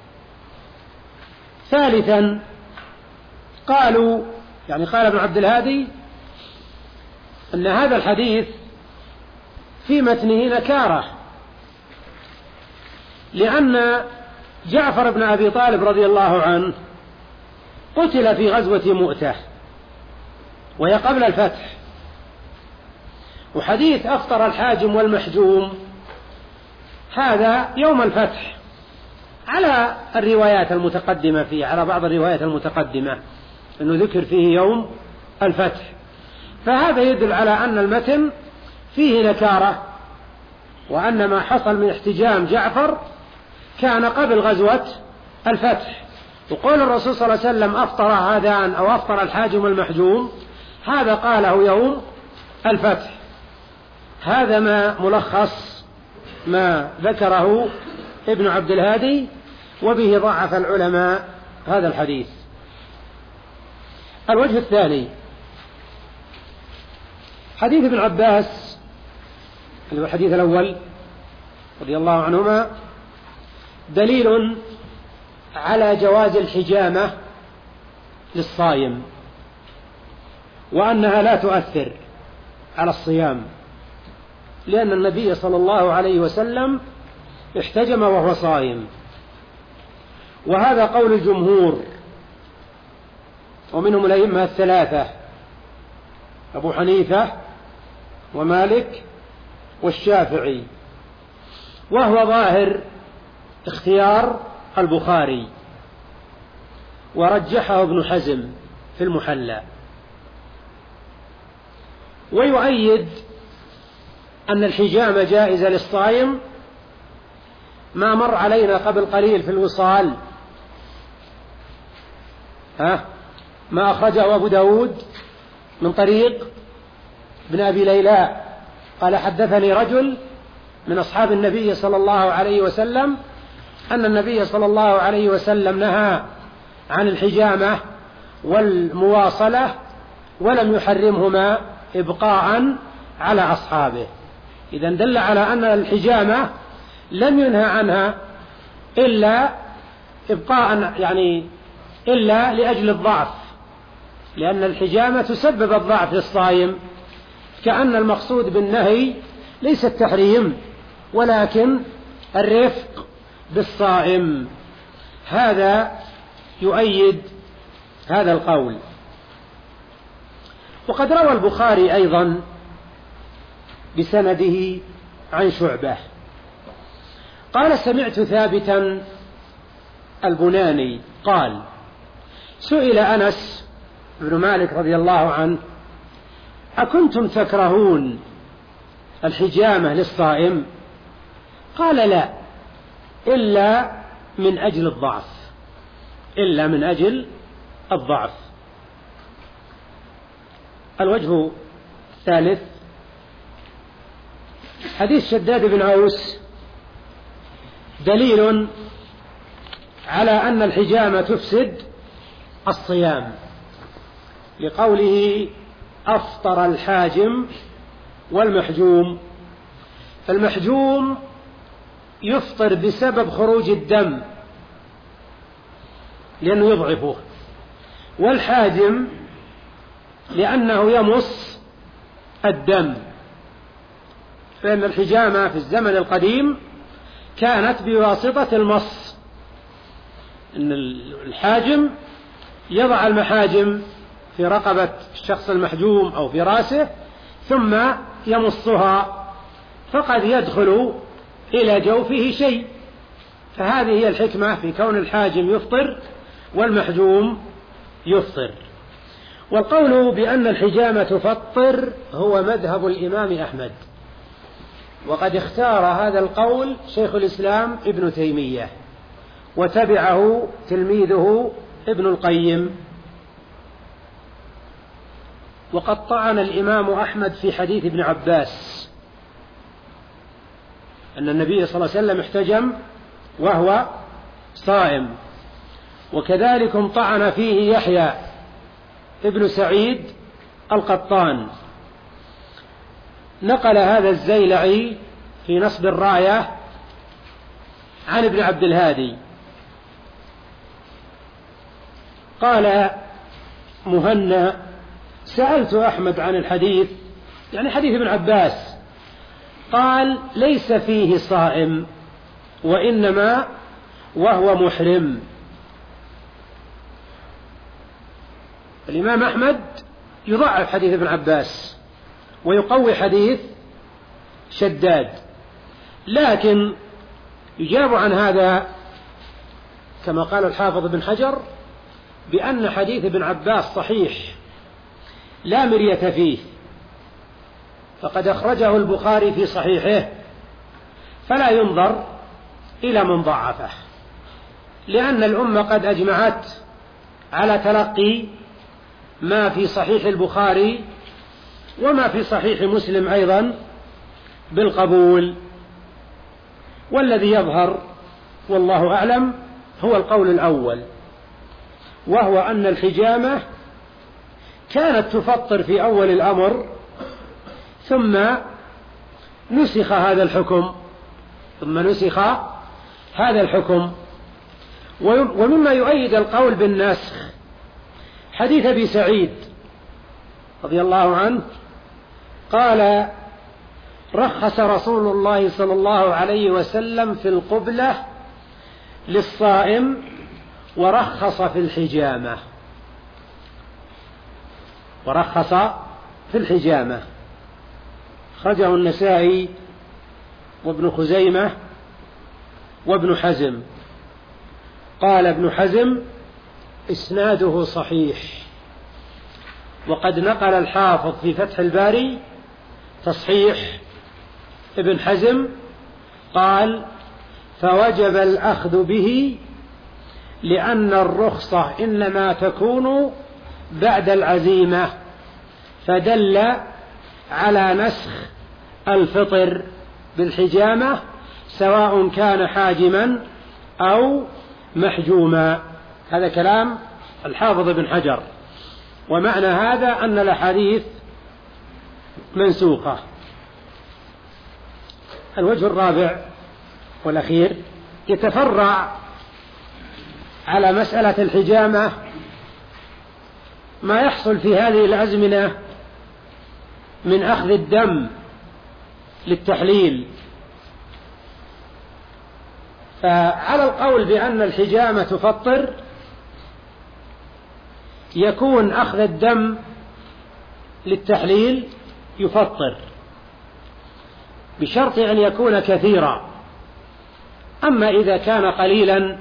ثالثا قالوا يعني قال ابن عبد الهادي أن هذا الحديث في متنه نكارة، لأن جعفر بن أبي طالب رضي الله عنه قتل في غزوة مؤتة وهي قبل الفتح، وحديث أفطر الحاجم والمحجوم هذا يوم الفتح على الروايات المتقدمة فيه، على بعض الروايات المتقدمة أنه ذكر فيه يوم الفتح، فهذا يدل على أن المتن فيه نكارة، وأن ما حصل من احتجام جعفر كان قبل غزوة الفتح. وقول الرسول صلى الله عليه وسلم أفطر هذان أو أفطر الحاجم والمحجوم هذا قاله يوم الفتح. هذا ما ملخص ما ذكره ابن عبد الهادي، وبه ضعف العلماء هذا الحديث. الوجه الثاني حديث ابن عباس اللي هو الحديث الأول رضي الله عنهما دليل على جواز الحجامة للصائم، وأنها لا تؤثر على الصيام، لأن النبي صلى الله عليه وسلم احتجم وهو صائم، وهذا قول الجمهور ومنهم الأئمة الثلاثة أبو حنيفة ومالك والشافعي، وهو ظاهر اختيار البخاري، ورجحه ابن حزم في المحلى. ويؤيد أن الحجامة جائزة للصائم ما مر علينا قبل قليل في الوصال، ها ما أخرجه أبو داود من طريق ابن أبي ليلى قال حدثني رجل من أصحاب النبي صلى الله عليه وسلم أن النبي صلى الله عليه وسلم نهى عن الحجامة والمواصلة ولم يحرمهما إبقاء على أصحابه. إذن دل على أن الحجامة لم ينهى عنها إلا إبقاء يعني إلا لأجل الضعف، لأن الحجامة تسبب الضعف للصائم، كأن المقصود بالنهي ليس التحريم ولكن الرفق بالصائم. هذا يؤيد هذا القول. وقد روى البخاري أيضا بسنده عن شعبة قال سمعت ثابتا البناني قال سئل أنس بن مالك رضي الله عنه أكنتم تكرهون الحجامة للصائم؟ قال لا، إلا من أجل الضعف إلا من أجل الضعف. الوجه الثالث حديث شداد بن عوس دليل على أن الحجامة تفسد الصيام، لقوله أفطر الحاجم والمحجوم. فالمحجوم يفطر بسبب خروج الدم لأنه يضعفه، والحاجم لأنه يمص الدم، فإن الحجامة في الزمن القديم كانت بواسطة المص، إن الحاجم يضع المحاجم في رقبة الشخص المحجوم أو في رأسه ثم يمصها، فقد يدخل إلى جوفه شيء، فهذه هي الحكمة في كون الحاجم يفطر والمحجوم يفطر. والقول بأن الحجامة تفطر هو مذهب الإمام أحمد، وقد اختار هذا القول شيخ الإسلام ابن تيمية، وتبعه تلميذه ابن القيم. وقد طعن الإمام أحمد في حديث ابن عباس أن النبي صلى الله عليه وسلم احتجم وهو صائم، وكذلك طعن فيه يحيى ابن سعيد القطان. نقل هذا الزيلعي في نصب الراية عن ابن عبد الهادي قال مهنا: سألت أحمد عن الحديث، يعني حديث ابن عباس، قال: ليس فيه صائم وإنما وهو محرم. الإمام أحمد يضعف حديث ابن عباس ويقوي حديث شداد، لكن يجاب عن هذا كما قال الحافظ بن حجر بأن حديث ابن عباس صحيح لا مرية فيه، فقد أخرجه البخاري في صحيحه، فلا ينظر إلى من ضعفه، لأن الأمة قد أجمعت على تلقي ما في صحيح البخاري وما في صحيح مسلم أيضا بالقبول. والذي يظهر والله أعلم هو القول الأول، وهو أن الحجامة كانت تفطر في أول الأمر، ثم نسخ هذا الحكم ثم نسخ هذا الحكم ومما يؤيد القول بالنسخ حديث أبي سعيد رضي الله عنه قال: رخص رسول الله صلى الله عليه وسلم في القبلة للصائم ورخص في الحجامة ورخص في الحجامة خرجه النسائي وابن خزيمة وابن حزم. قال ابن حزم: إسناده صحيح. وقد نقل الحافظ في فتح الباري تصحيح ابن حزم، قال: فوجب الأخذ به لأن الرخصة إنما تكون بعد العزيمة، فدل على نسخ الفطر بالحجامة سواء كان حاجما أو محجوما. هذا كلام الحافظ بن حجر، ومعنى هذا أن الأحاديث منسوخة. الوجه الرابع والأخير يتفرع على مسألة الحجامة ما يحصل في هذه الأزمنة من أخذ الدم للتحليل. فعلى القول بأن الحجامة تفطر يكون أخذ الدم للتحليل يفطر بشرط أن يكون كثيرا. أما إذا كان قليلا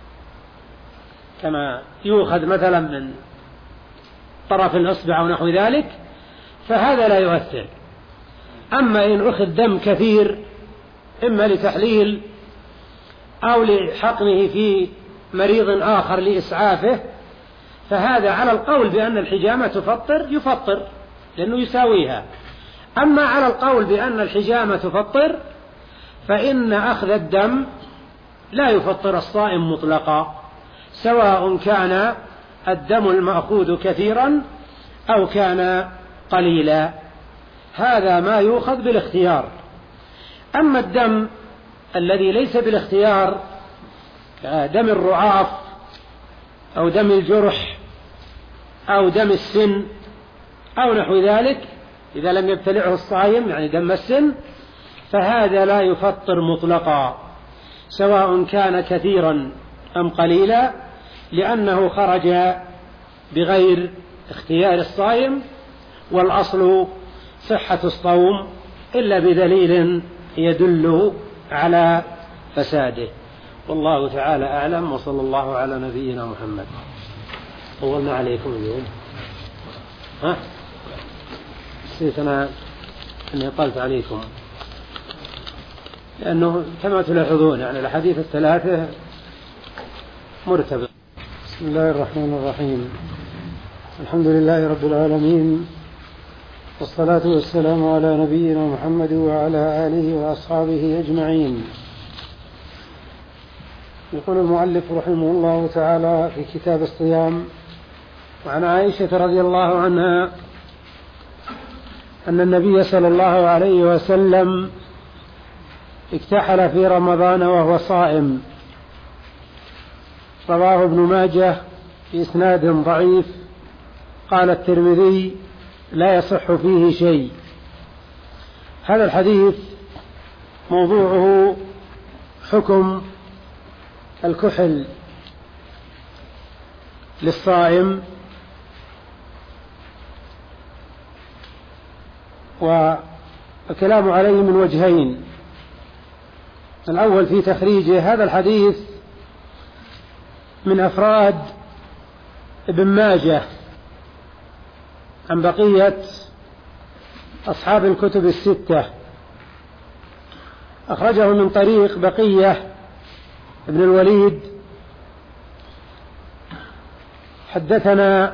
كما يؤخذ مثلا من طرف الإصبع أو نحو ذلك فهذا لا يؤثر. أما إن أخذ دم كثير إما لتحليل أو لحقنه في مريض آخر لإسعافه فهذا على القول بأن الحجامة تفطر يفطر لأنه يساويها. أما على القول بأن الحجامة تفطر فإن أخذ الدم لا يفطر الصائم مطلقا، سواء كان الدم المأخوذ كثيرا أو كان قليلا. هذا ما يؤخذ بالاختيار. أما الدم الذي ليس بالاختيار كدم الرعاف أو دم الجرح أو دم السن أو نحو ذلك إذا لم يبتلعه الصائم يعني دم السن فهذا لا يفطر مطلقا سواء كان كثيرا أم قليلا، لأنه خرج بغير اختيار الصائم، والأصل صحة الصوم إلا بدليل يدل على فساده. والله تعالى أعلم، وصلى الله على نبينا محمد. طولنا عليكم اليوم. ها نسيت أنا أني قلت عليكم، لأنه كما تلاحظون يعني الحديث الثلاثة مرتبط. بسم الله الرحمن الرحيم. الحمد لله رب العالمين، والصلاة والسلام على نبينا محمد وعلى آله وأصحابه أجمعين. يقول المؤلف رحمه الله تعالى في كتاب الصيام: وعن عائشة رضي الله عنها أن النبي صلى الله عليه وسلم اكتحل في رمضان وهو صائم. رواه ابن ماجه بإسناد ضعيف. قال الترمذي: لا يصح فيه شيء. هذا الحديث موضوعه حكم الكحل للصائم، والكلام عليه من وجهين. الأول في تخريجه: هذا الحديث من أفراد ابن ماجه عن بقية أصحاب الكتب الستة. أخرجه من طريق بقية ابن الوليد. حدثنا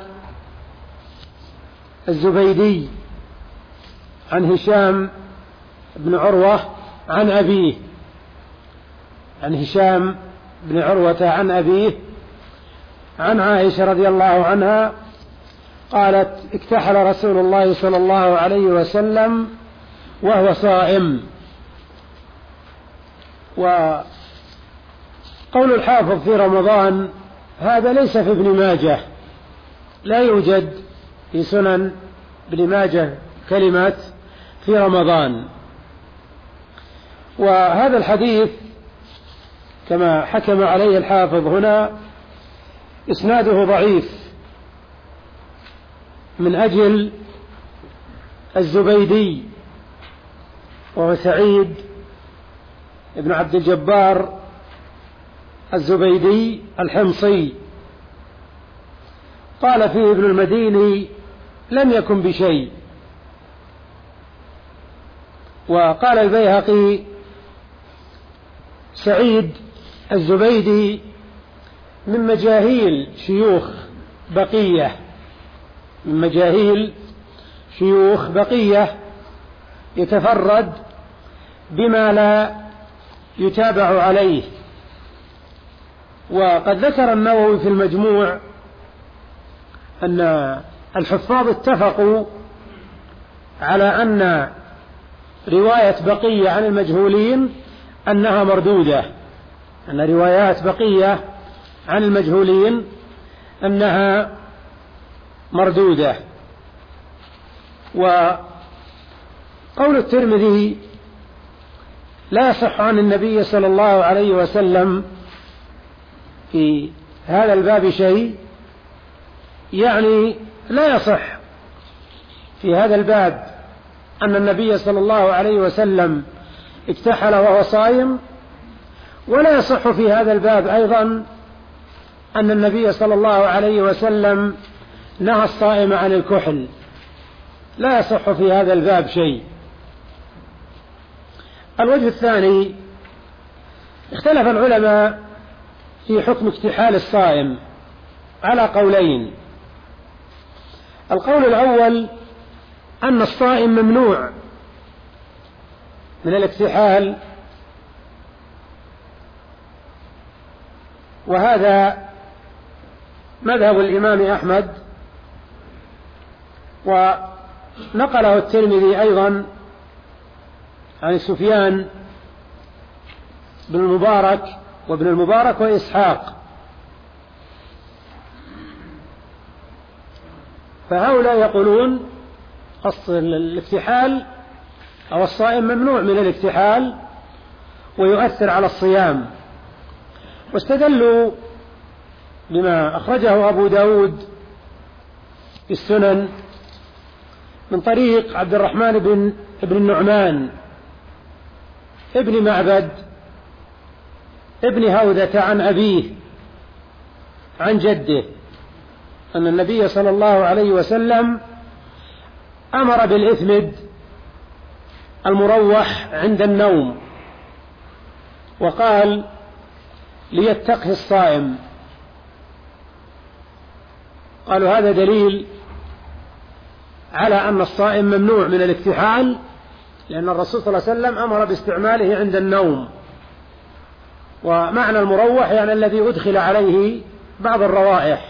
الزبيدي عن هشام بن عروة عن أبيه عن هشام بن عروة عن أبيه عن عائشة رضي الله عنها قالت: اكتحل رسول الله صلى الله عليه وسلم وهو صائم. وقول الحافظ في رمضان هذا ليس في ابن ماجه، لا يوجد في سنن ابن ماجه كلمة في رمضان. وهذا الحديث كما حكم عليه الحافظ هنا إسناده ضعيف من أجل الزبيدي، وهو سعيد بن عبد الجبار الزبيدي الحمصي. قال فيه ابن المديني: لم يكن بشيء. وقال البيهقي: سعيد الزبيدي من مجاهيل شيوخ بقية من مجاهيل شيوخ بقية يتفرد بما لا يتابع عليه. وقد ذكر النووي في المجموع أن الحفاظ اتفقوا على أن رواية بقية عن المجهولين أنها مردودة، أن روايات بقية عن المجهولين أنها مردودة. وقول الترمذي: لا يصح عن النبي صلى الله عليه وسلم في هذا الباب شيء، يعني لا يصح في هذا الباب أن النبي صلى الله عليه وسلم اكتحل وهو صائم، ولا يصح في هذا الباب أيضا أن النبي صلى الله عليه وسلم نهى الصائم عن الكحل. لا يصح في هذا الباب شيء. الوجه الثاني: اختلف العلماء في حكم اكتحال الصائم على قولين. القول الأول أن الصائم ممنوع من الاكتحال، وهذا مذهب الإمام أحمد، ونقله الترمذي أيضا عن سفيان بن المبارك وابن المبارك وإسحاق. فهؤلاء يقولون قص الاكتحال أو الصائم ممنوع من الاكتحال ويؤثر على الصيام، واستدلوا بما أخرجه أبو داود في السنن من طريق عبد الرحمن بن ابن النعمان ابن معبد ابن هودة عن أبيه عن جده أن النبي صلى الله عليه وسلم أمر بالإثمد المروح عند النوم، وقال ليتقه الصائم. قالوا هذا دليل على أن الصائم ممنوع من الاكتحال، لأن الرسول صلى الله عليه وسلم أمر باستعماله عند النوم. ومعنى المروح يعني الذي أدخل عليه بعض الروائح.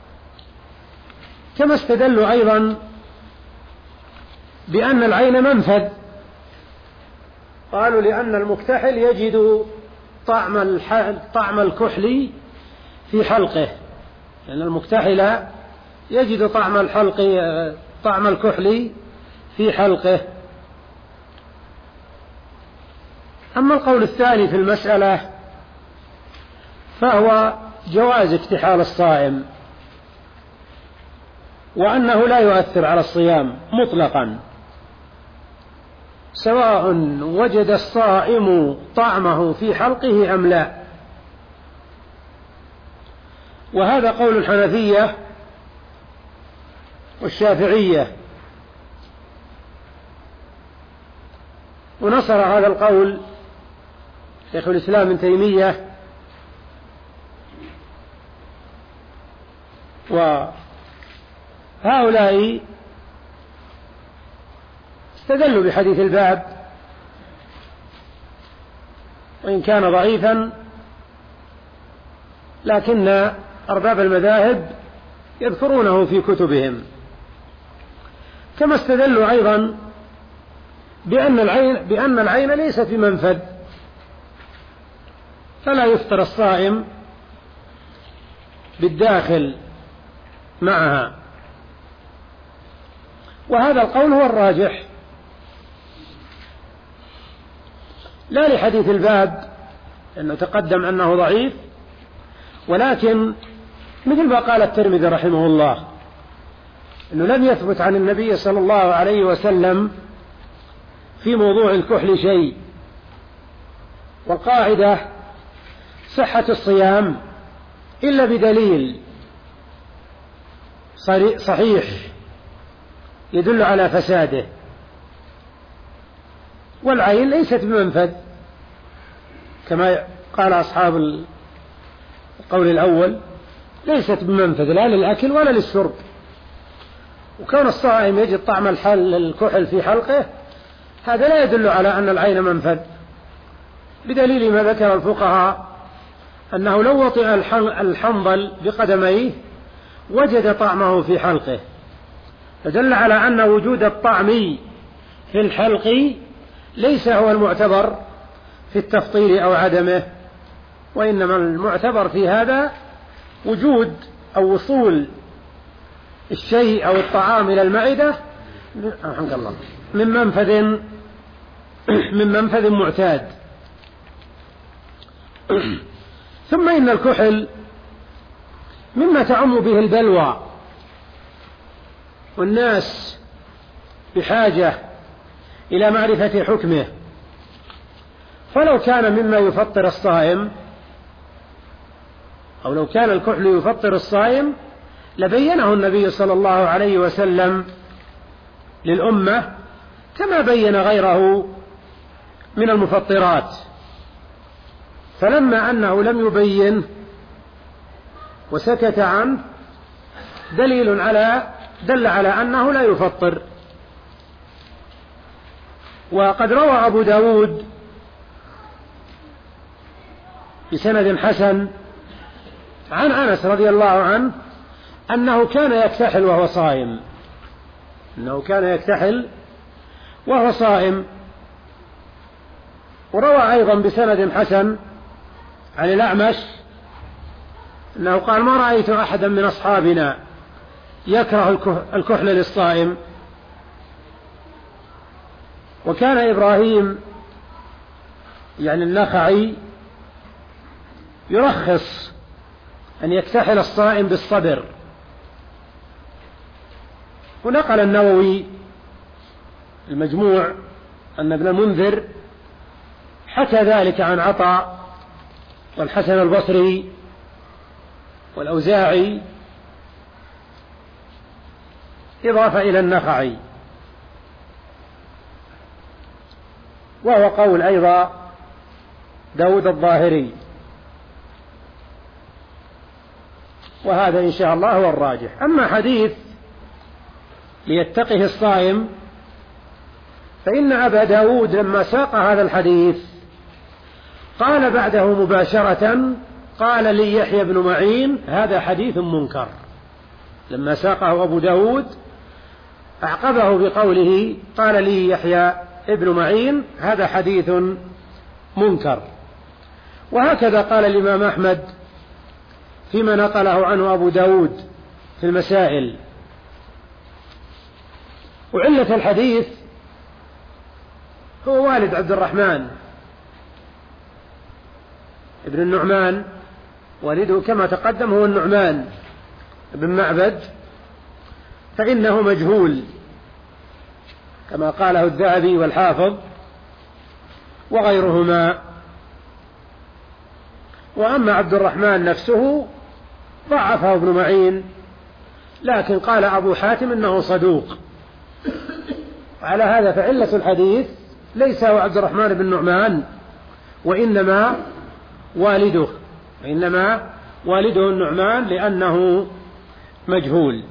كما استدلوا أيضا بأن العين منفذ، قالوا لأن المكتحل يجد طعم طعم الكحل في حلقه، لأن المكتحل يجد طعم الحلق طعم الكحل في حلقه. أما القول الثاني في المسألة فهو جواز اكتحال الصائم، وأنه لا يؤثر على الصيام مطلقا، سواء وجد الصائم طعمه في حلقه أم لا. وهذا قول الحنفية والشافعية، ونصر هذا القول شيخ الإسلام ابن تيمية وهؤلاء استدلوا بحديث الباب، وإن كان ضعيفا لكن أرباب المذاهب يذكرونه في كتبهم. كما استدلوا أيضا بأن العين, بأن العين ليست بمنفذ، فلا يفطر الصائم بالداخل معها. وهذا القول هو الراجح، لا لحديث الباب لأنه تقدم أنه ضعيف، ولكن مثل ما قال الترمذي رحمه الله أنه لم يثبت عن النبي صلى الله عليه وسلم في موضوع الكحل شيء. والقاعدة صحة الصيام إلا بدليل صحيح يدل على فساده، والعين ليست بمنفذ كما قال أصحاب القول الأول، ليست بمنفذ لا للأكل ولا للشرب. وكون الصائم يجد طعم الحل الكحل في حلقه هذا لا يدل على أن العين منفذ، بدليل ما ذكر الفقهاء أنه لو وطئ الحنظل بقدميه وجد طعمه في حلقه، فدل على أن وجود الطعم في الحلق ليس هو المعتبر في التفطير أو عدمه، وإنما المعتبر في هذا وجود أو وصول الشيء أو الطعام إلى المعدة الحمد لله من منفذ من منفذ معتاد. ثم إن الكحل مما تعم به البلوى، والناس بحاجة إلى معرفة حكمه، فلو كان مما يفطر الصائم أو لو كان الكحل يفطر الصائم لبينه النبي صلى الله عليه وسلم للأمة كما بين غيره من المفطرات. فلما أنه لم يبين وسكت عنه دليل على دل على أنه لا يفطر. وقد روى أبو داود بسند حسن عن أنس رضي الله عنه أنه كان يكتحل وهو صائم أنه كان يكتحل وهو صائم. وروى أيضا بسند حسن عن الأعمش أنه قال ما رأيت أحدا من أصحابنا يكره الكحل للصائم. وكان إبراهيم يعني النخعي يرخص أن يكتحل الصائم بالصبر. ونقل النووي المجموع أن ابن المنذر حكى ذلك عن عطاء والحسن البصري والأوزاعي إضافة إلى النخعي. وهو قول أيضا داود الظاهري، وهذا إن شاء الله هو الراجح. أما حديث ليتقه الصائم فإن أبا داود لما ساق هذا الحديث قال بعده مباشرة، قال لي يحيى بن معين هذا حديث منكر. لما ساقه أبو داود أعقبه بقوله قال لي يحيى ابن معين هذا حديث منكر. وهكذا قال الإمام أحمد فيما نقله عنه أبو داود في المسائل. وعلة الحديث هو والد عبد الرحمن ابن النعمان، والده كما تقدم هو النعمان بن معبد، فإنه مجهول كما قاله الذهبي والحافظ وغيرهما. وأما عبد الرحمن نفسه ضعفه ابن معين، لكن قال أبو حاتم إنه صدوق. على هذا فعلة الحديث ليس هو عبد الرحمن بن نعمان، وإنما والده وإنما والده النعمان لأنه مجهول.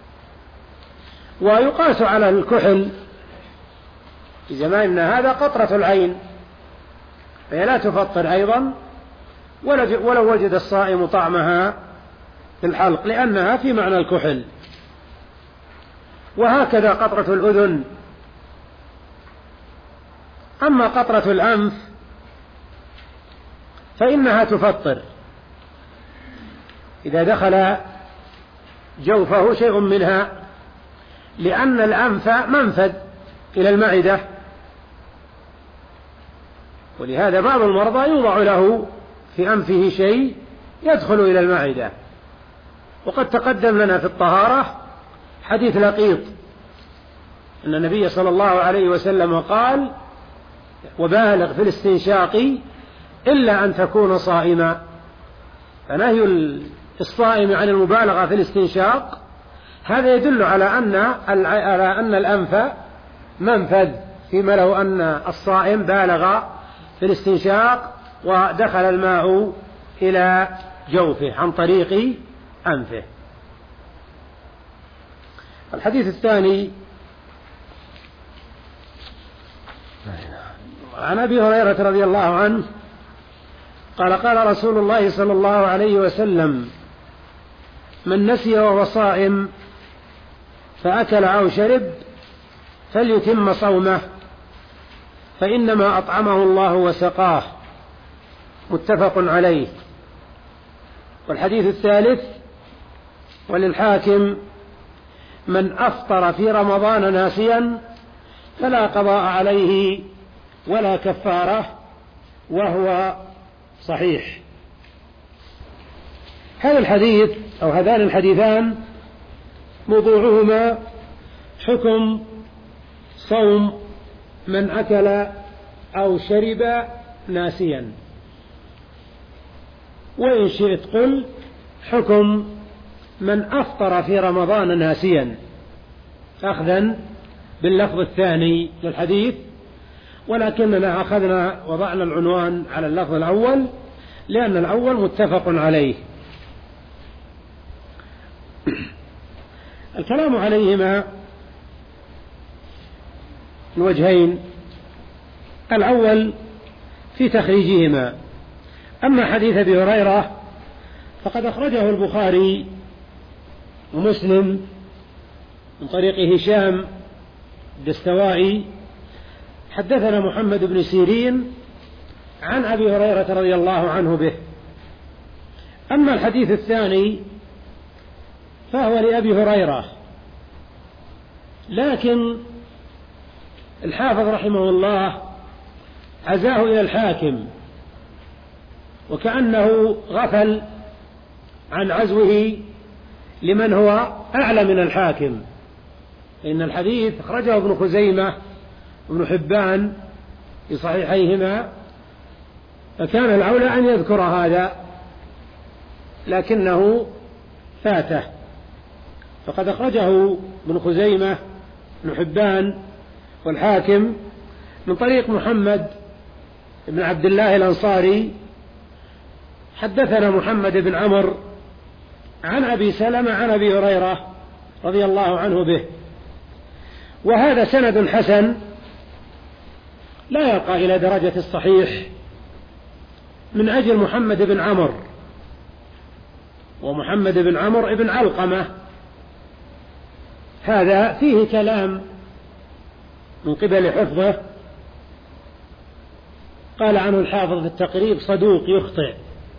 ويقاس على الكحل في زماننا هذا قطرة العين، فهي لا تفطر أيضا ولو وجد الصائم طعمها في الحلق، لأنها في معنى الكحل. وهكذا قطرة الأذن. أما قطرة الأنف فإنها تفطر إذا دخل جوفه شيء منها، لأن الأنف منفذ إلى المعدة، ولهذا بعض المرضى يوضع له في أنفه شيء يدخل إلى المعدة. وقد تقدم لنا في الطهارة حديث لقيط أن النبي صلى الله عليه وسلم قال وبالغ في الاستنشاق إلا أن تكون صائما. فنهي الصائم عن المبالغة في الاستنشاق هذا يدل على أن على أن الأنف منفذ، فيما لو أن الصائم بالغ في الاستنشاق ودخل الماء إلى جوفه عن طريق أنفه. الحديث الثاني عن أبي هريرة رضي الله عنه قال قال رسول الله صلى الله عليه وسلم من نسي وهو صائم فأكل أو شرب فليتم صومه فإنما أطعمه الله وسقاه. متفق عليه. والحديث الثالث وللحاكم من أفطر في رمضان ناسيا فلا قضاء عليه ولا كفارة وهو صحيح. هذا الحديث أو هذان الحديثان موضوعهما حكم صوم من أكل أو شرب ناسيا، وإن شئت قل حكم من أفطر في رمضان ناسيا، أخذا باللفظ الثاني للحديث، ولكننا أخذنا وضعنا العنوان على اللفظ الأول لأن الأول متفق عليه. الكلام عليهما من وجهين، الأول في تخريجهما. أما حديث أبي هريرة فقد أخرجه البخاري ومسلم من طريق هشام الدستوائي حدثنا محمد بن سيرين عن أبي هريرة رضي الله عنه به. أما الحديث الثاني فهو لأبي هريرة، لكن الحافظ رحمه الله عزاه إلى الحاكم وكأنه غفل عن عزوه لمن هو أعلى من الحاكم، إن الحديث أخرجه ابن خزيمة وابن حبان في صحيحيهما، فكان الأولى أن يذكر هذا لكنه فاته، فقد أخرجه ابن خزيمة ابن حبان والحاكم من طريق محمد بن عبد الله الأنصاري حدثنا محمد بن عمرو عن أبي سلمة عن أبي هريرة رضي الله عنه به، وهذا سند حسن لا يرقى إلى درجة الصحيح من أجل محمد بن عمرو، ومحمد بن عمرو بن علقمة هذا فيه كلام من قبل حفظه، قال عنه الحافظ في التقريب صدوق يخطئ،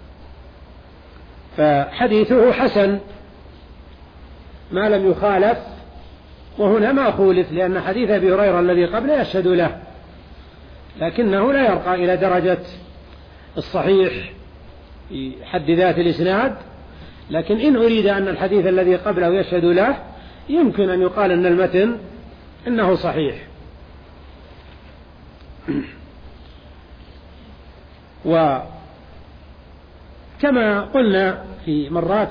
فحديثه حسن ما لم يخالف، وهنا ما خولف لأن حديث أبي هريرة الذي قبله يشهد له، لكنه لا يرقى إلى درجة الصحيح في حد ذات الإسناد. لكن إن أريد أن الحديث الذي قبله يشهد له يمكن أن يقال أن المتن إنه صحيح. وكما قلنا في مرات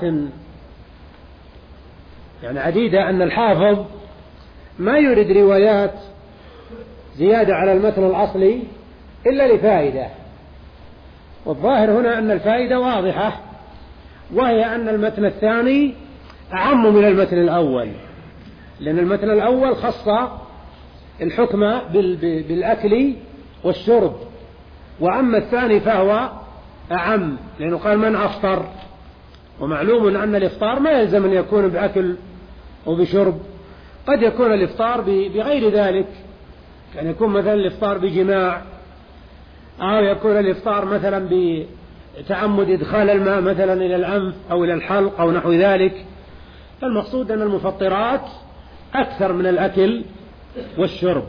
يعني عديدة أن الحافظ ما يريد روايات زيادة على المتن الأصلي إلا لفائدة، والظاهر هنا أن الفائدة واضحة، وهي أن المتن الثاني أعم من المتن الأول، لأن المتن الأول خص الحكم بالأكل والشرب، وأما الثاني فهو أعم لأنه قال من أفطر، ومعلوم أن الإفطار ما يلزم أن يكون بأكل وبشرب، قد يكون الإفطار بغير ذلك، يعني يكون مثلا الإفطار بجماع، أو يكون الإفطار مثلا بتعمد إدخال الماء مثلا إلى الأنف أو إلى الحلق أو نحو ذلك. فالمقصود أن المفطرات أكثر من الأكل والشرب.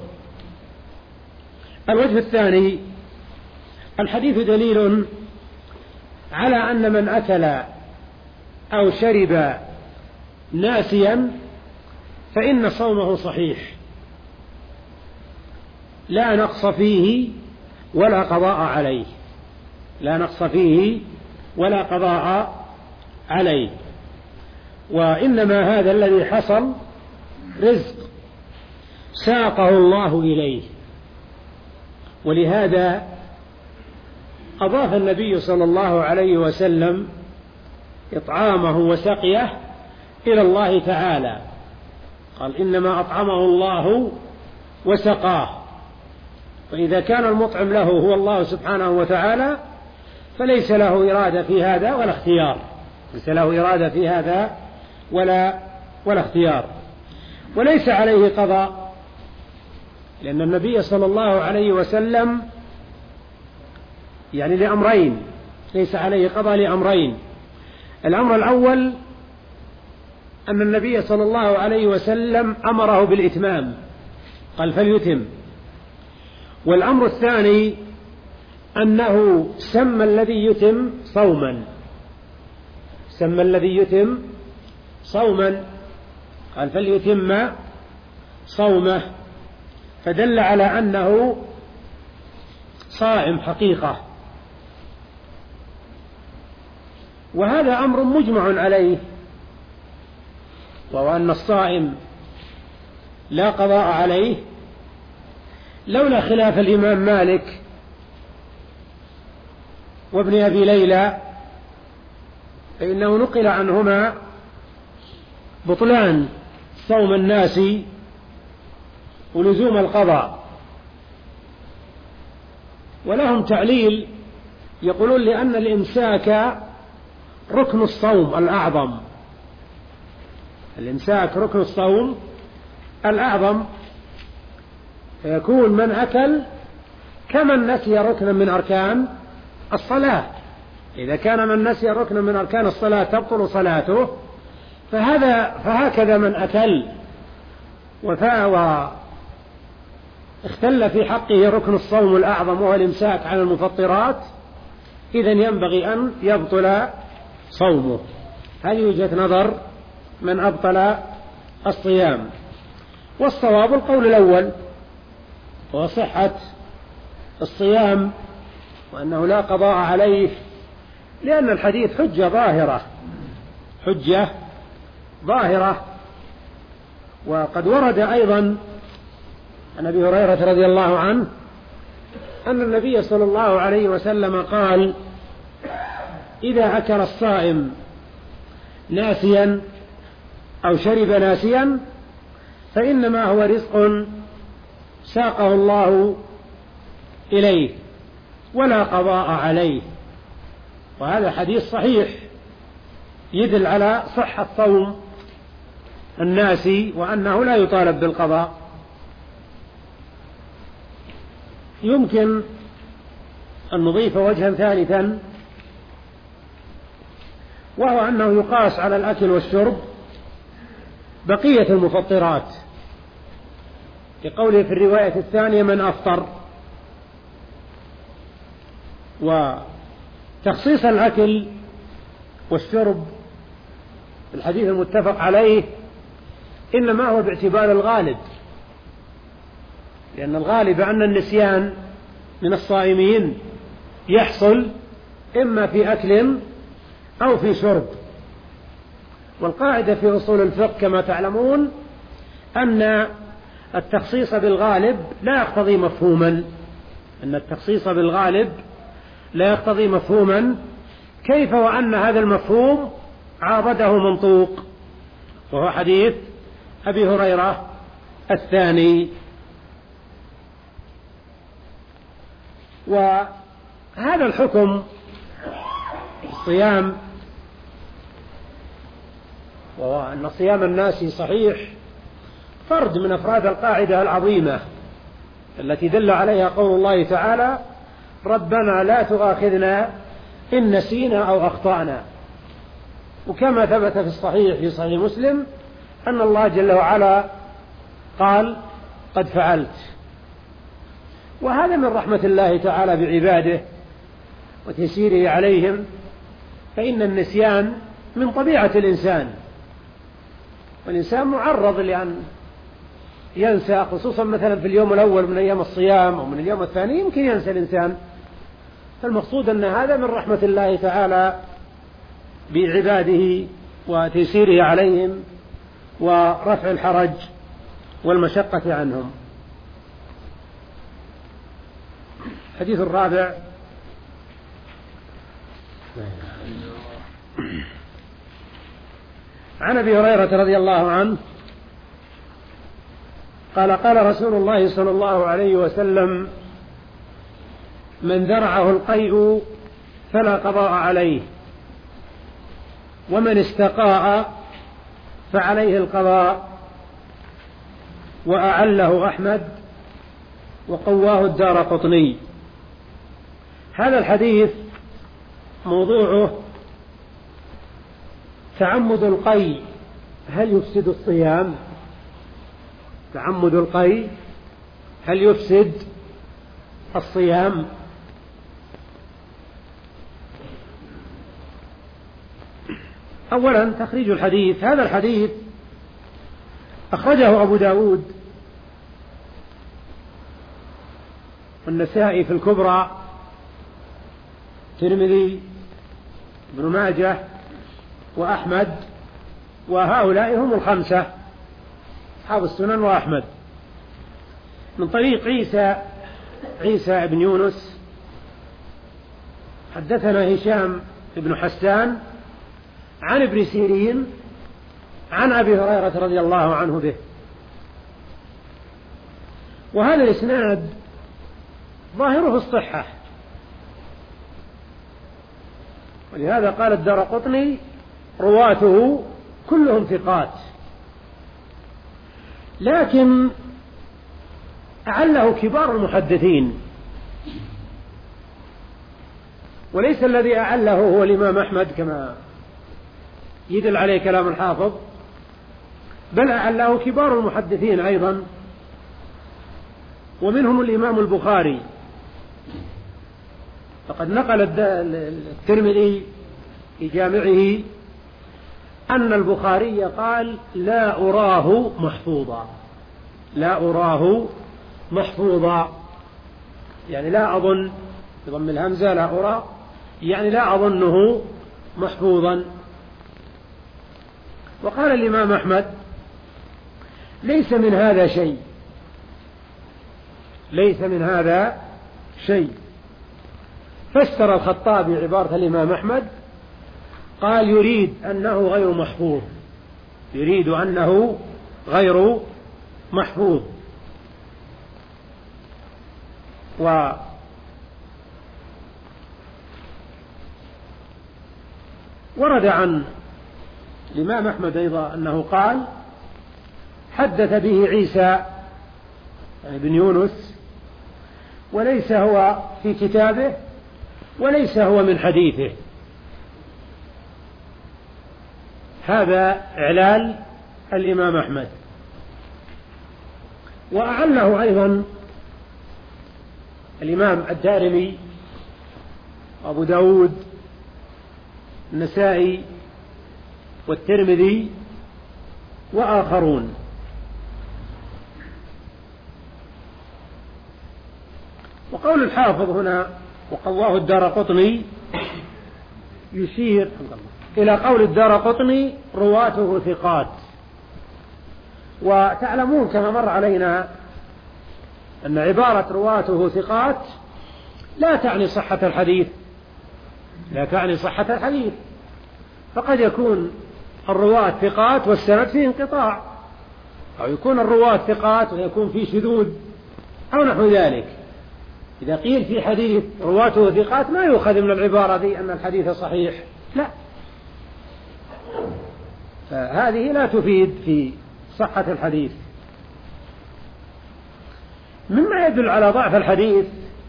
الوجه الثاني: الحديث دليل على أن من أكل أو شرب ناسيا فإن صومه صحيح، لا نقص فيه ولا قضاء عليه، لا نقص فيه ولا قضاء عليه، وإنما هذا الذي حصل رزق ساقه الله إليه، ولهذا أضاف النبي صلى الله عليه وسلم إطعامه وسقيه إلى الله تعالى، قال إنما أطعمه الله وسقاه، فإذا كان المطعم له هو الله سبحانه وتعالى فليس له إرادة في هذا ولا اختيار، ليس له إرادة في هذا ولا ولا اختيار، وليس عليه قضاء، لأن النبي صلى الله عليه وسلم يعني لأمرين، ليس عليه قضاء لأمرين. الأمر الأول أن النبي صلى الله عليه وسلم أمره بالإتمام، قال فليتم. والأمر الثاني أنه سمى الذي يتم صوما، سمى الذي يتم صوما، قال فليتم صومه، فدل على أنه صائم حقيقة. وهذا أمر مجمع عليه، وهو أن الصائم لا قضاء عليه، لولا خلاف الإمام مالك وابن أبي ليلى فإنه نقل عنهما بطلان صوم الناس ولزوم القضاء، ولهم تعليل يقولون لأن الإمساك ركن الصوم الأعظم، الإمساك ركن الصوم الأعظم، فيكون من أكل كمن نسي ركنا من أركان الصلاة، إذا كان من نسي ركنا من أركان الصلاة تبطل صلاته، فهذا فهكذا من أكل وفاوى اختل في حقه ركن الصوم الأعظم وهو الإمساك عن المفطرات، إذن ينبغي أن يبطل صومه. هذه وجهة نظر من أبطل الصيام، والصواب القول الأول وصحة الصيام وأنه لا قضاء عليه، لأن الحديث حجة ظاهرة، حجة ظاهرة. وقد ورد أيضا عن أبي هريرة رضي الله عنه أن النبي صلى الله عليه وسلم قال: إذا أكل الصائم ناسيا أو شرب ناسيا فإنما هو رزق ساقه الله إليه ولا قضاء عليه. وهذا حديث صحيح يدل على صحة صوم الناسي وأنه لا يطالب بالقضاء. يمكن أن نضيف وجها ثالثا، وهو أنه يقاس على الأكل والشرب بقية المفطرات، لقوله في الرواية الثانية: من أفطر. وتخصيص الأكل والشرب في الحديث المتفق عليه إنما هو باعتبار الغالب، لأن الغالب أن النسيان من الصائمين يحصل إما في أكل أو في شرب. والقاعدة في أصول الفقه كما تعلمون أن التخصيص بالغالب لا يقتضي مفهوما، أن التخصيص بالغالب لا يقتضي مفهوما، كيف وأن هذا المفهوم عارضه منطوق، وهو حديث أبي هريرة الثاني. وهذا الحكم الصيام، وهو أن صيام الناس صحيح، فرد من أفراد القاعدة العظيمة التي دل عليها قول الله تعالى: ربنا لا تؤاخذنا إن نسينا أو أخطأنا. وكما ثبت في الصحيح في صحيح مسلم أن الله جل وعلا قال: قد فعلت. وهذا من رحمة الله تعالى بعباده وتيسيره عليهم، فإن النسيان من طبيعة الإنسان، والإنسان معرض لأن ينسى، خصوصا مثلا في اليوم الأول من أيام الصيام أو من اليوم الثاني يمكن ينسى الإنسان. فالمقصود أن هذا من رحمة الله تعالى بعباده وتيسيره عليهم ورفع الحرج والمشقة عنهم. الحديث الرابع: عن أبي هريرة رضي الله عنه قال: قال رسول الله صلى الله عليه وسلم: من ذرعه القيء فلا قضاء عليه، ومن استقاء فعليه القضاء. وأعله أحمد وقواه الدارقطني. هذا الحديث موضوعه تعمد القيء هل يفسد الصيام؟ تعمد القيء هل يفسد الصيام؟ أولا تخريج الحديث. هذا الحديث أخرجه أبو داود والنسائي في الكبرى، الترمذي، ابن ماجه، وأحمد، وهؤلاء هم الخمسة أصحاب السنن وأحمد، من طريق عيسى عيسى بن يونس. حدثنا هشام بن حسان عن ابن سيرين عن أبي هريرة رضي الله عنه به. وهذا الإسناد ظاهره الصحة، ولهذا قال الدارقطني: رواته كلهم ثقات. لكن أعله كبار المحدثين، وليس الذي أعله هو الإمام أحمد كما يدل عليه كلام الحافظ، بل أعله كبار المحدثين أيضا، ومنهم الإمام البخاري. فقد نقل الترمذي في جامعه أن البخاري قال: لا أراه محفوظا، لا أراه محفوظا، يعني لا أظن، بضم الهمزة، لا أرى، يعني لا أظنه محفوظا. وقال الإمام أحمد: ليس من هذا شيء، ليس من هذا شيء. فسر الخطابي عبارة الإمام أحمد قال يريد أنه غير محفوظ، يريد أنه غير محفوظ. و ورد عن الإمام أحمد أيضا أنه قال حدث به عيسى بن يونس وليس هو في كتابه وليس هو من حديثه. هذا إعلال الإمام أحمد. وأعله أيضا الإمام الدارمي وأبو داود النسائي والترمذي وآخرون. وقول الحافظ هنا وقواه الدارقطني يشير إلى قول الدارقطني رواته ثقات. وتعلمون كما مر علينا أن عبارة رواته ثقات لا تعني صحة الحديث، لا تعني صحة الحديث، فقد يكون الرواة ثقات والسند فيه انقطاع، أو يكون الرواة ثقات ويكون فيه شذوذ أو نحو ذلك. إذا قيل في حديث رواته ثقات ما يؤخذ من العبارة دي أن الحديث صحيح، لا، فهذه لا تفيد في صحة الحديث. مما يدل على ضعف الحديث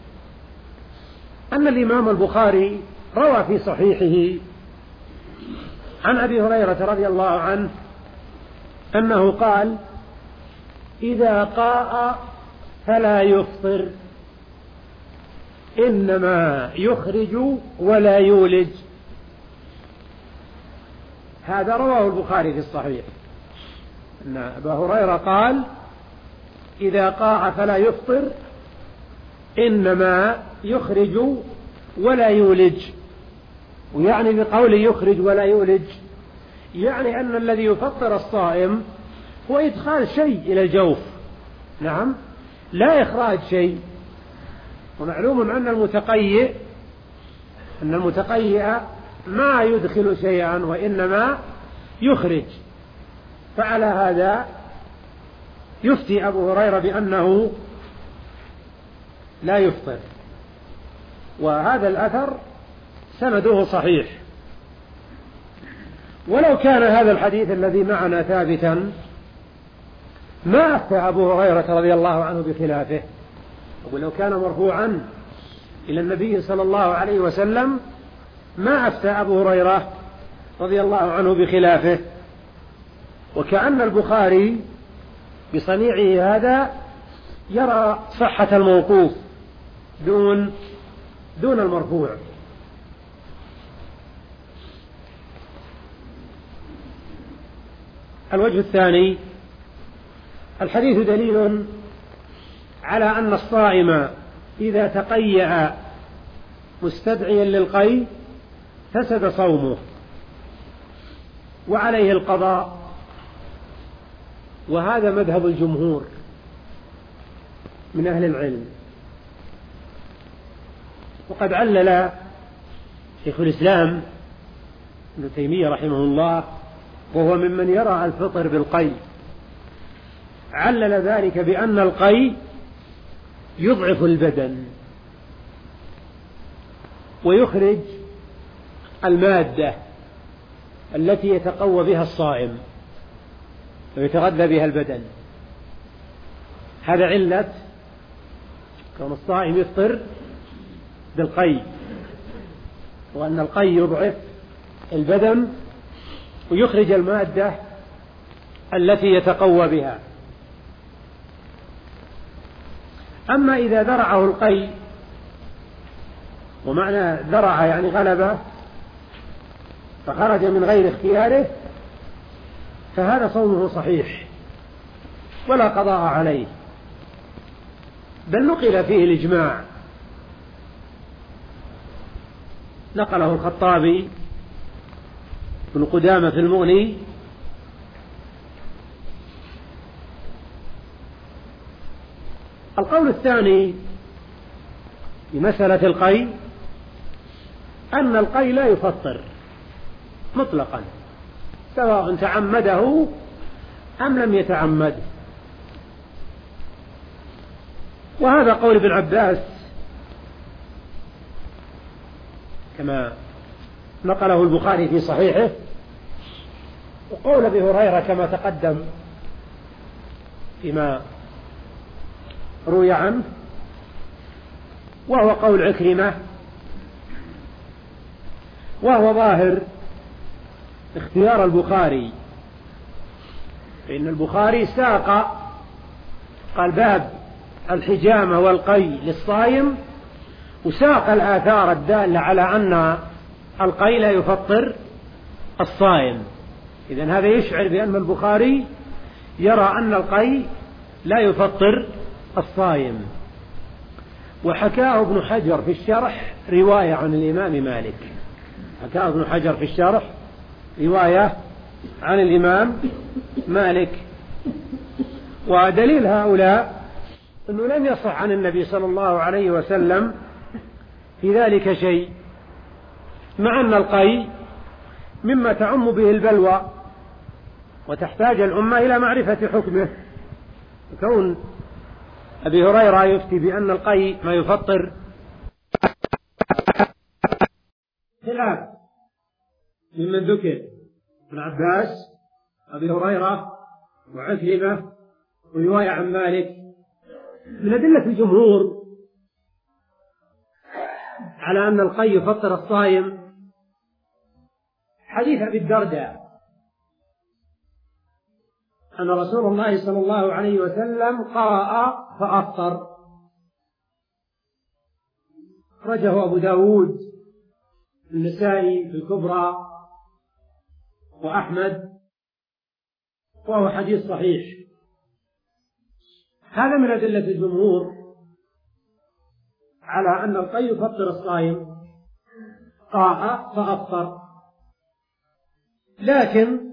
أن الإمام البخاري روى في صحيحه عن أبي هريرة رضي الله عنه أنه قال إذا قاء فلا يفطر إنما يخرج ولا يولج. هذا رواه البخاري في الصحيح أن أبا هريرة قال إذا قاع فلا يفطر إنما يخرج ولا يولج. ويعني بقول يخرج ولا يولج يعني أن الذي يفطر الصائم هو إدخال شيء إلى الجوف، نعم، لا إخراج شيء. ومعلوم أن المتقيئ أن المتقيئ ما يدخل شيئا وإنما يخرج. فعلى هذا يفتي أبو هريرة بأنه لا يفطر. وهذا الأثر سنده صحيح. ولو كان هذا الحديث الذي معنا ثابتا ما أفتى أبو هريرة رضي الله عنه بخلافه. ولو كان مرفوعا إلى النبي صلى الله عليه وسلم ما أفتى أبو هريرة رضي الله عنه بخلافه. وكأن البخاري بصنيعه هذا يرى صحة الموقوف دون دون المرفوع. الوجه الثاني: الحديث دليل على أن الصائم إذا تقيأ مستدعيا للقيء فسد صومه وعليه القضاء، وهذا مذهب الجمهور من أهل العلم. وقد علل شيخ الإسلام ابن تيمية رحمه الله وهو ممن يرى الفطر بالقيء، علل ذلك بأن القيء يضعف البدن ويخرج المادة التي يتقوى بها الصائم ويتغذى بها البدن. هذا علة كون الصائم يفطر بالقيء، وأن القيء يضعف البدن ويخرج المادة التي يتقوى بها. أما إذا ذرعه القيء، ومعنى ذرع يعني غلبه، فخرج من غير اختياره، فهذا صومه صحيح ولا قضاء عليه، بل نقل فيه الإجماع، نقله الخطابي بن قدامة في المغني القول الثاني في مسألة القي أن القي لا يفطر مطلقا سواء تعمده أم لم يتعمده، وهذا قول ابن عباس كما نقله البخاري في صحيحه، وقول ابي هريرة كما تقدم فيما روي عنه، وهو قول عكرمة، وهو ظاهر اختيار البخاري، فإن البخاري ساق قال باب الحجامة والقي للصائم، وساق الآثار الدالة على أن القي لا يفطر الصائم. إذن هذا يشعر بأن البخاري يرى أن القي لا يفطر الصائم. وحكاه ابن حجر في الشرح رواية عن الإمام مالك، حكاه ابن حجر في الشرح رواية عن الإمام مالك. ودليل هؤلاء أنه لم يصح عن النبي صلى الله عليه وسلم في ذلك شيء، مع أن القي مما تعم به البلوى وتحتاج الأمة إلى معرفة حكمه، كون أبي هريرة يفتي بأن القي ما يفطر خلاف ممن ذكر ابن عباس أبي هريرة وعكرمة ورواية عن مالك. من أدلة الجمهور على أن القي يفطر الصائم حديث أبي الدرداء أن رسول الله صلى الله عليه وسلم قرأ فأفطر، أخرجه أبو داود النسائي في الكبرى وأحمد، وهو حديث صحيح. هذا من أدلة الجمهور على أن القي يفطر الصائم، قرأ فأفطر. لكن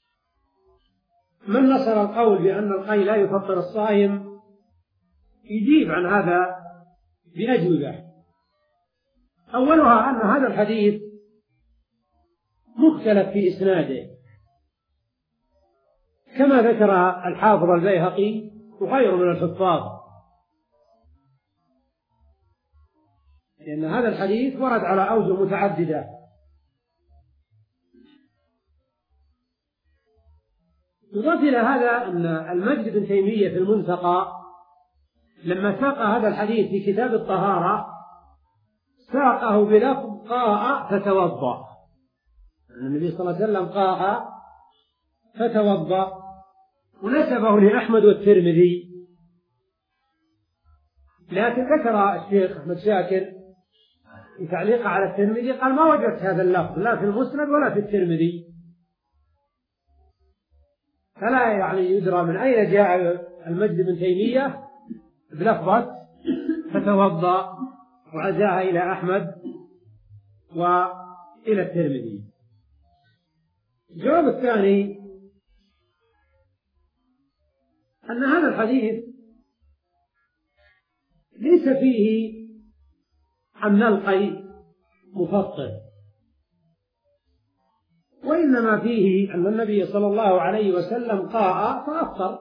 من نصر القول بأن القي لا يفطر الصائم يجيب عن هذا بأجوبة. أولها أن هذا الحديث مختلف في إسناده، كما ذكر الحافظ البيهقي وغيره من الحفاظ، لأن هذا الحديث ورد على أوجه متعددة. يضاف إلى هذا أن المجد بن تيمية في المنتقى لما ساق هذا الحديث في كتاب الطهارة ساقه بلفظ قاء فتوضأ، النبي صلى الله عليه وسلم قاء فتوضأ، ونسبه لأحمد والترمذي. لكن ذكر الشيخ أحمد شاكر في تعليقه على الترمذي قال ما وجدت هذا اللفظ لا في المسند ولا في الترمذي، فلا يعني يدرى من أين جاء المجد بن تيمية بلفظة فتوضأ وعزاها إلى أحمد وإلى الترمذي. الجواب الثاني أن هذا الحديث ليس فيه أن القي مفطر، وإنما فيه أن النبي صلى الله عليه وسلم قاء فأفطر،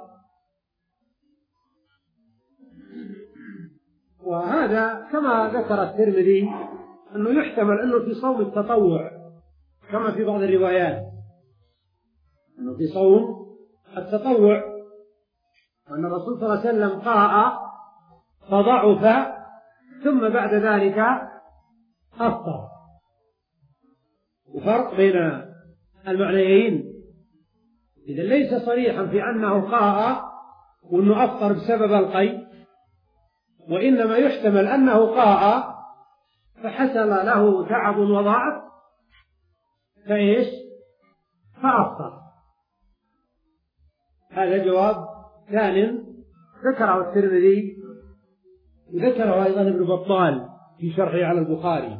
وهذا كما ذكر الترمذي أنه يحتمل أنه في صوم التطوع كما في بعض الروايات، أنه في صوم التطوع، وأن الرسول صلى الله عليه وسلم قاء فضعف ثم بعد ذلك أفطر. وفرق بين المعنيين، إذا ليس صريحا في أنه قاء وأنه أفطر بسبب القي، وإنما يحتمل أنه قاء فحصل له تعب وضعف فإيش فأفطر. هذا جواب ثاني ذكره الترمذي وذكره أيضا ابن بطال في شرحه على البخاري.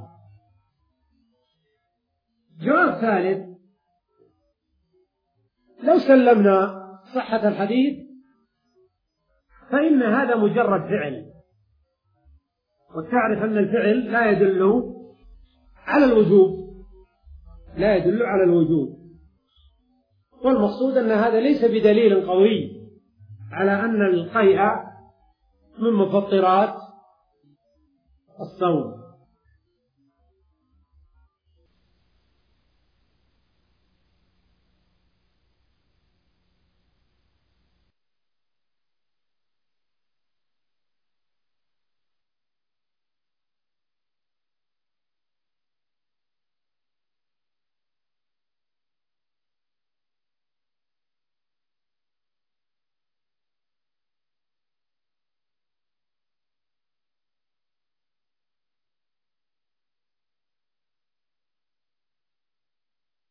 جواب ثالث، لو سلمنا صحة الحديث فإن هذا مجرد فعل، وتعرف أن الفعل لا يدل على الوجوب لا يدل على الوجوب والمقصود أن هذا ليس بدليل قوي على أن القيء من مفطرات الصوم.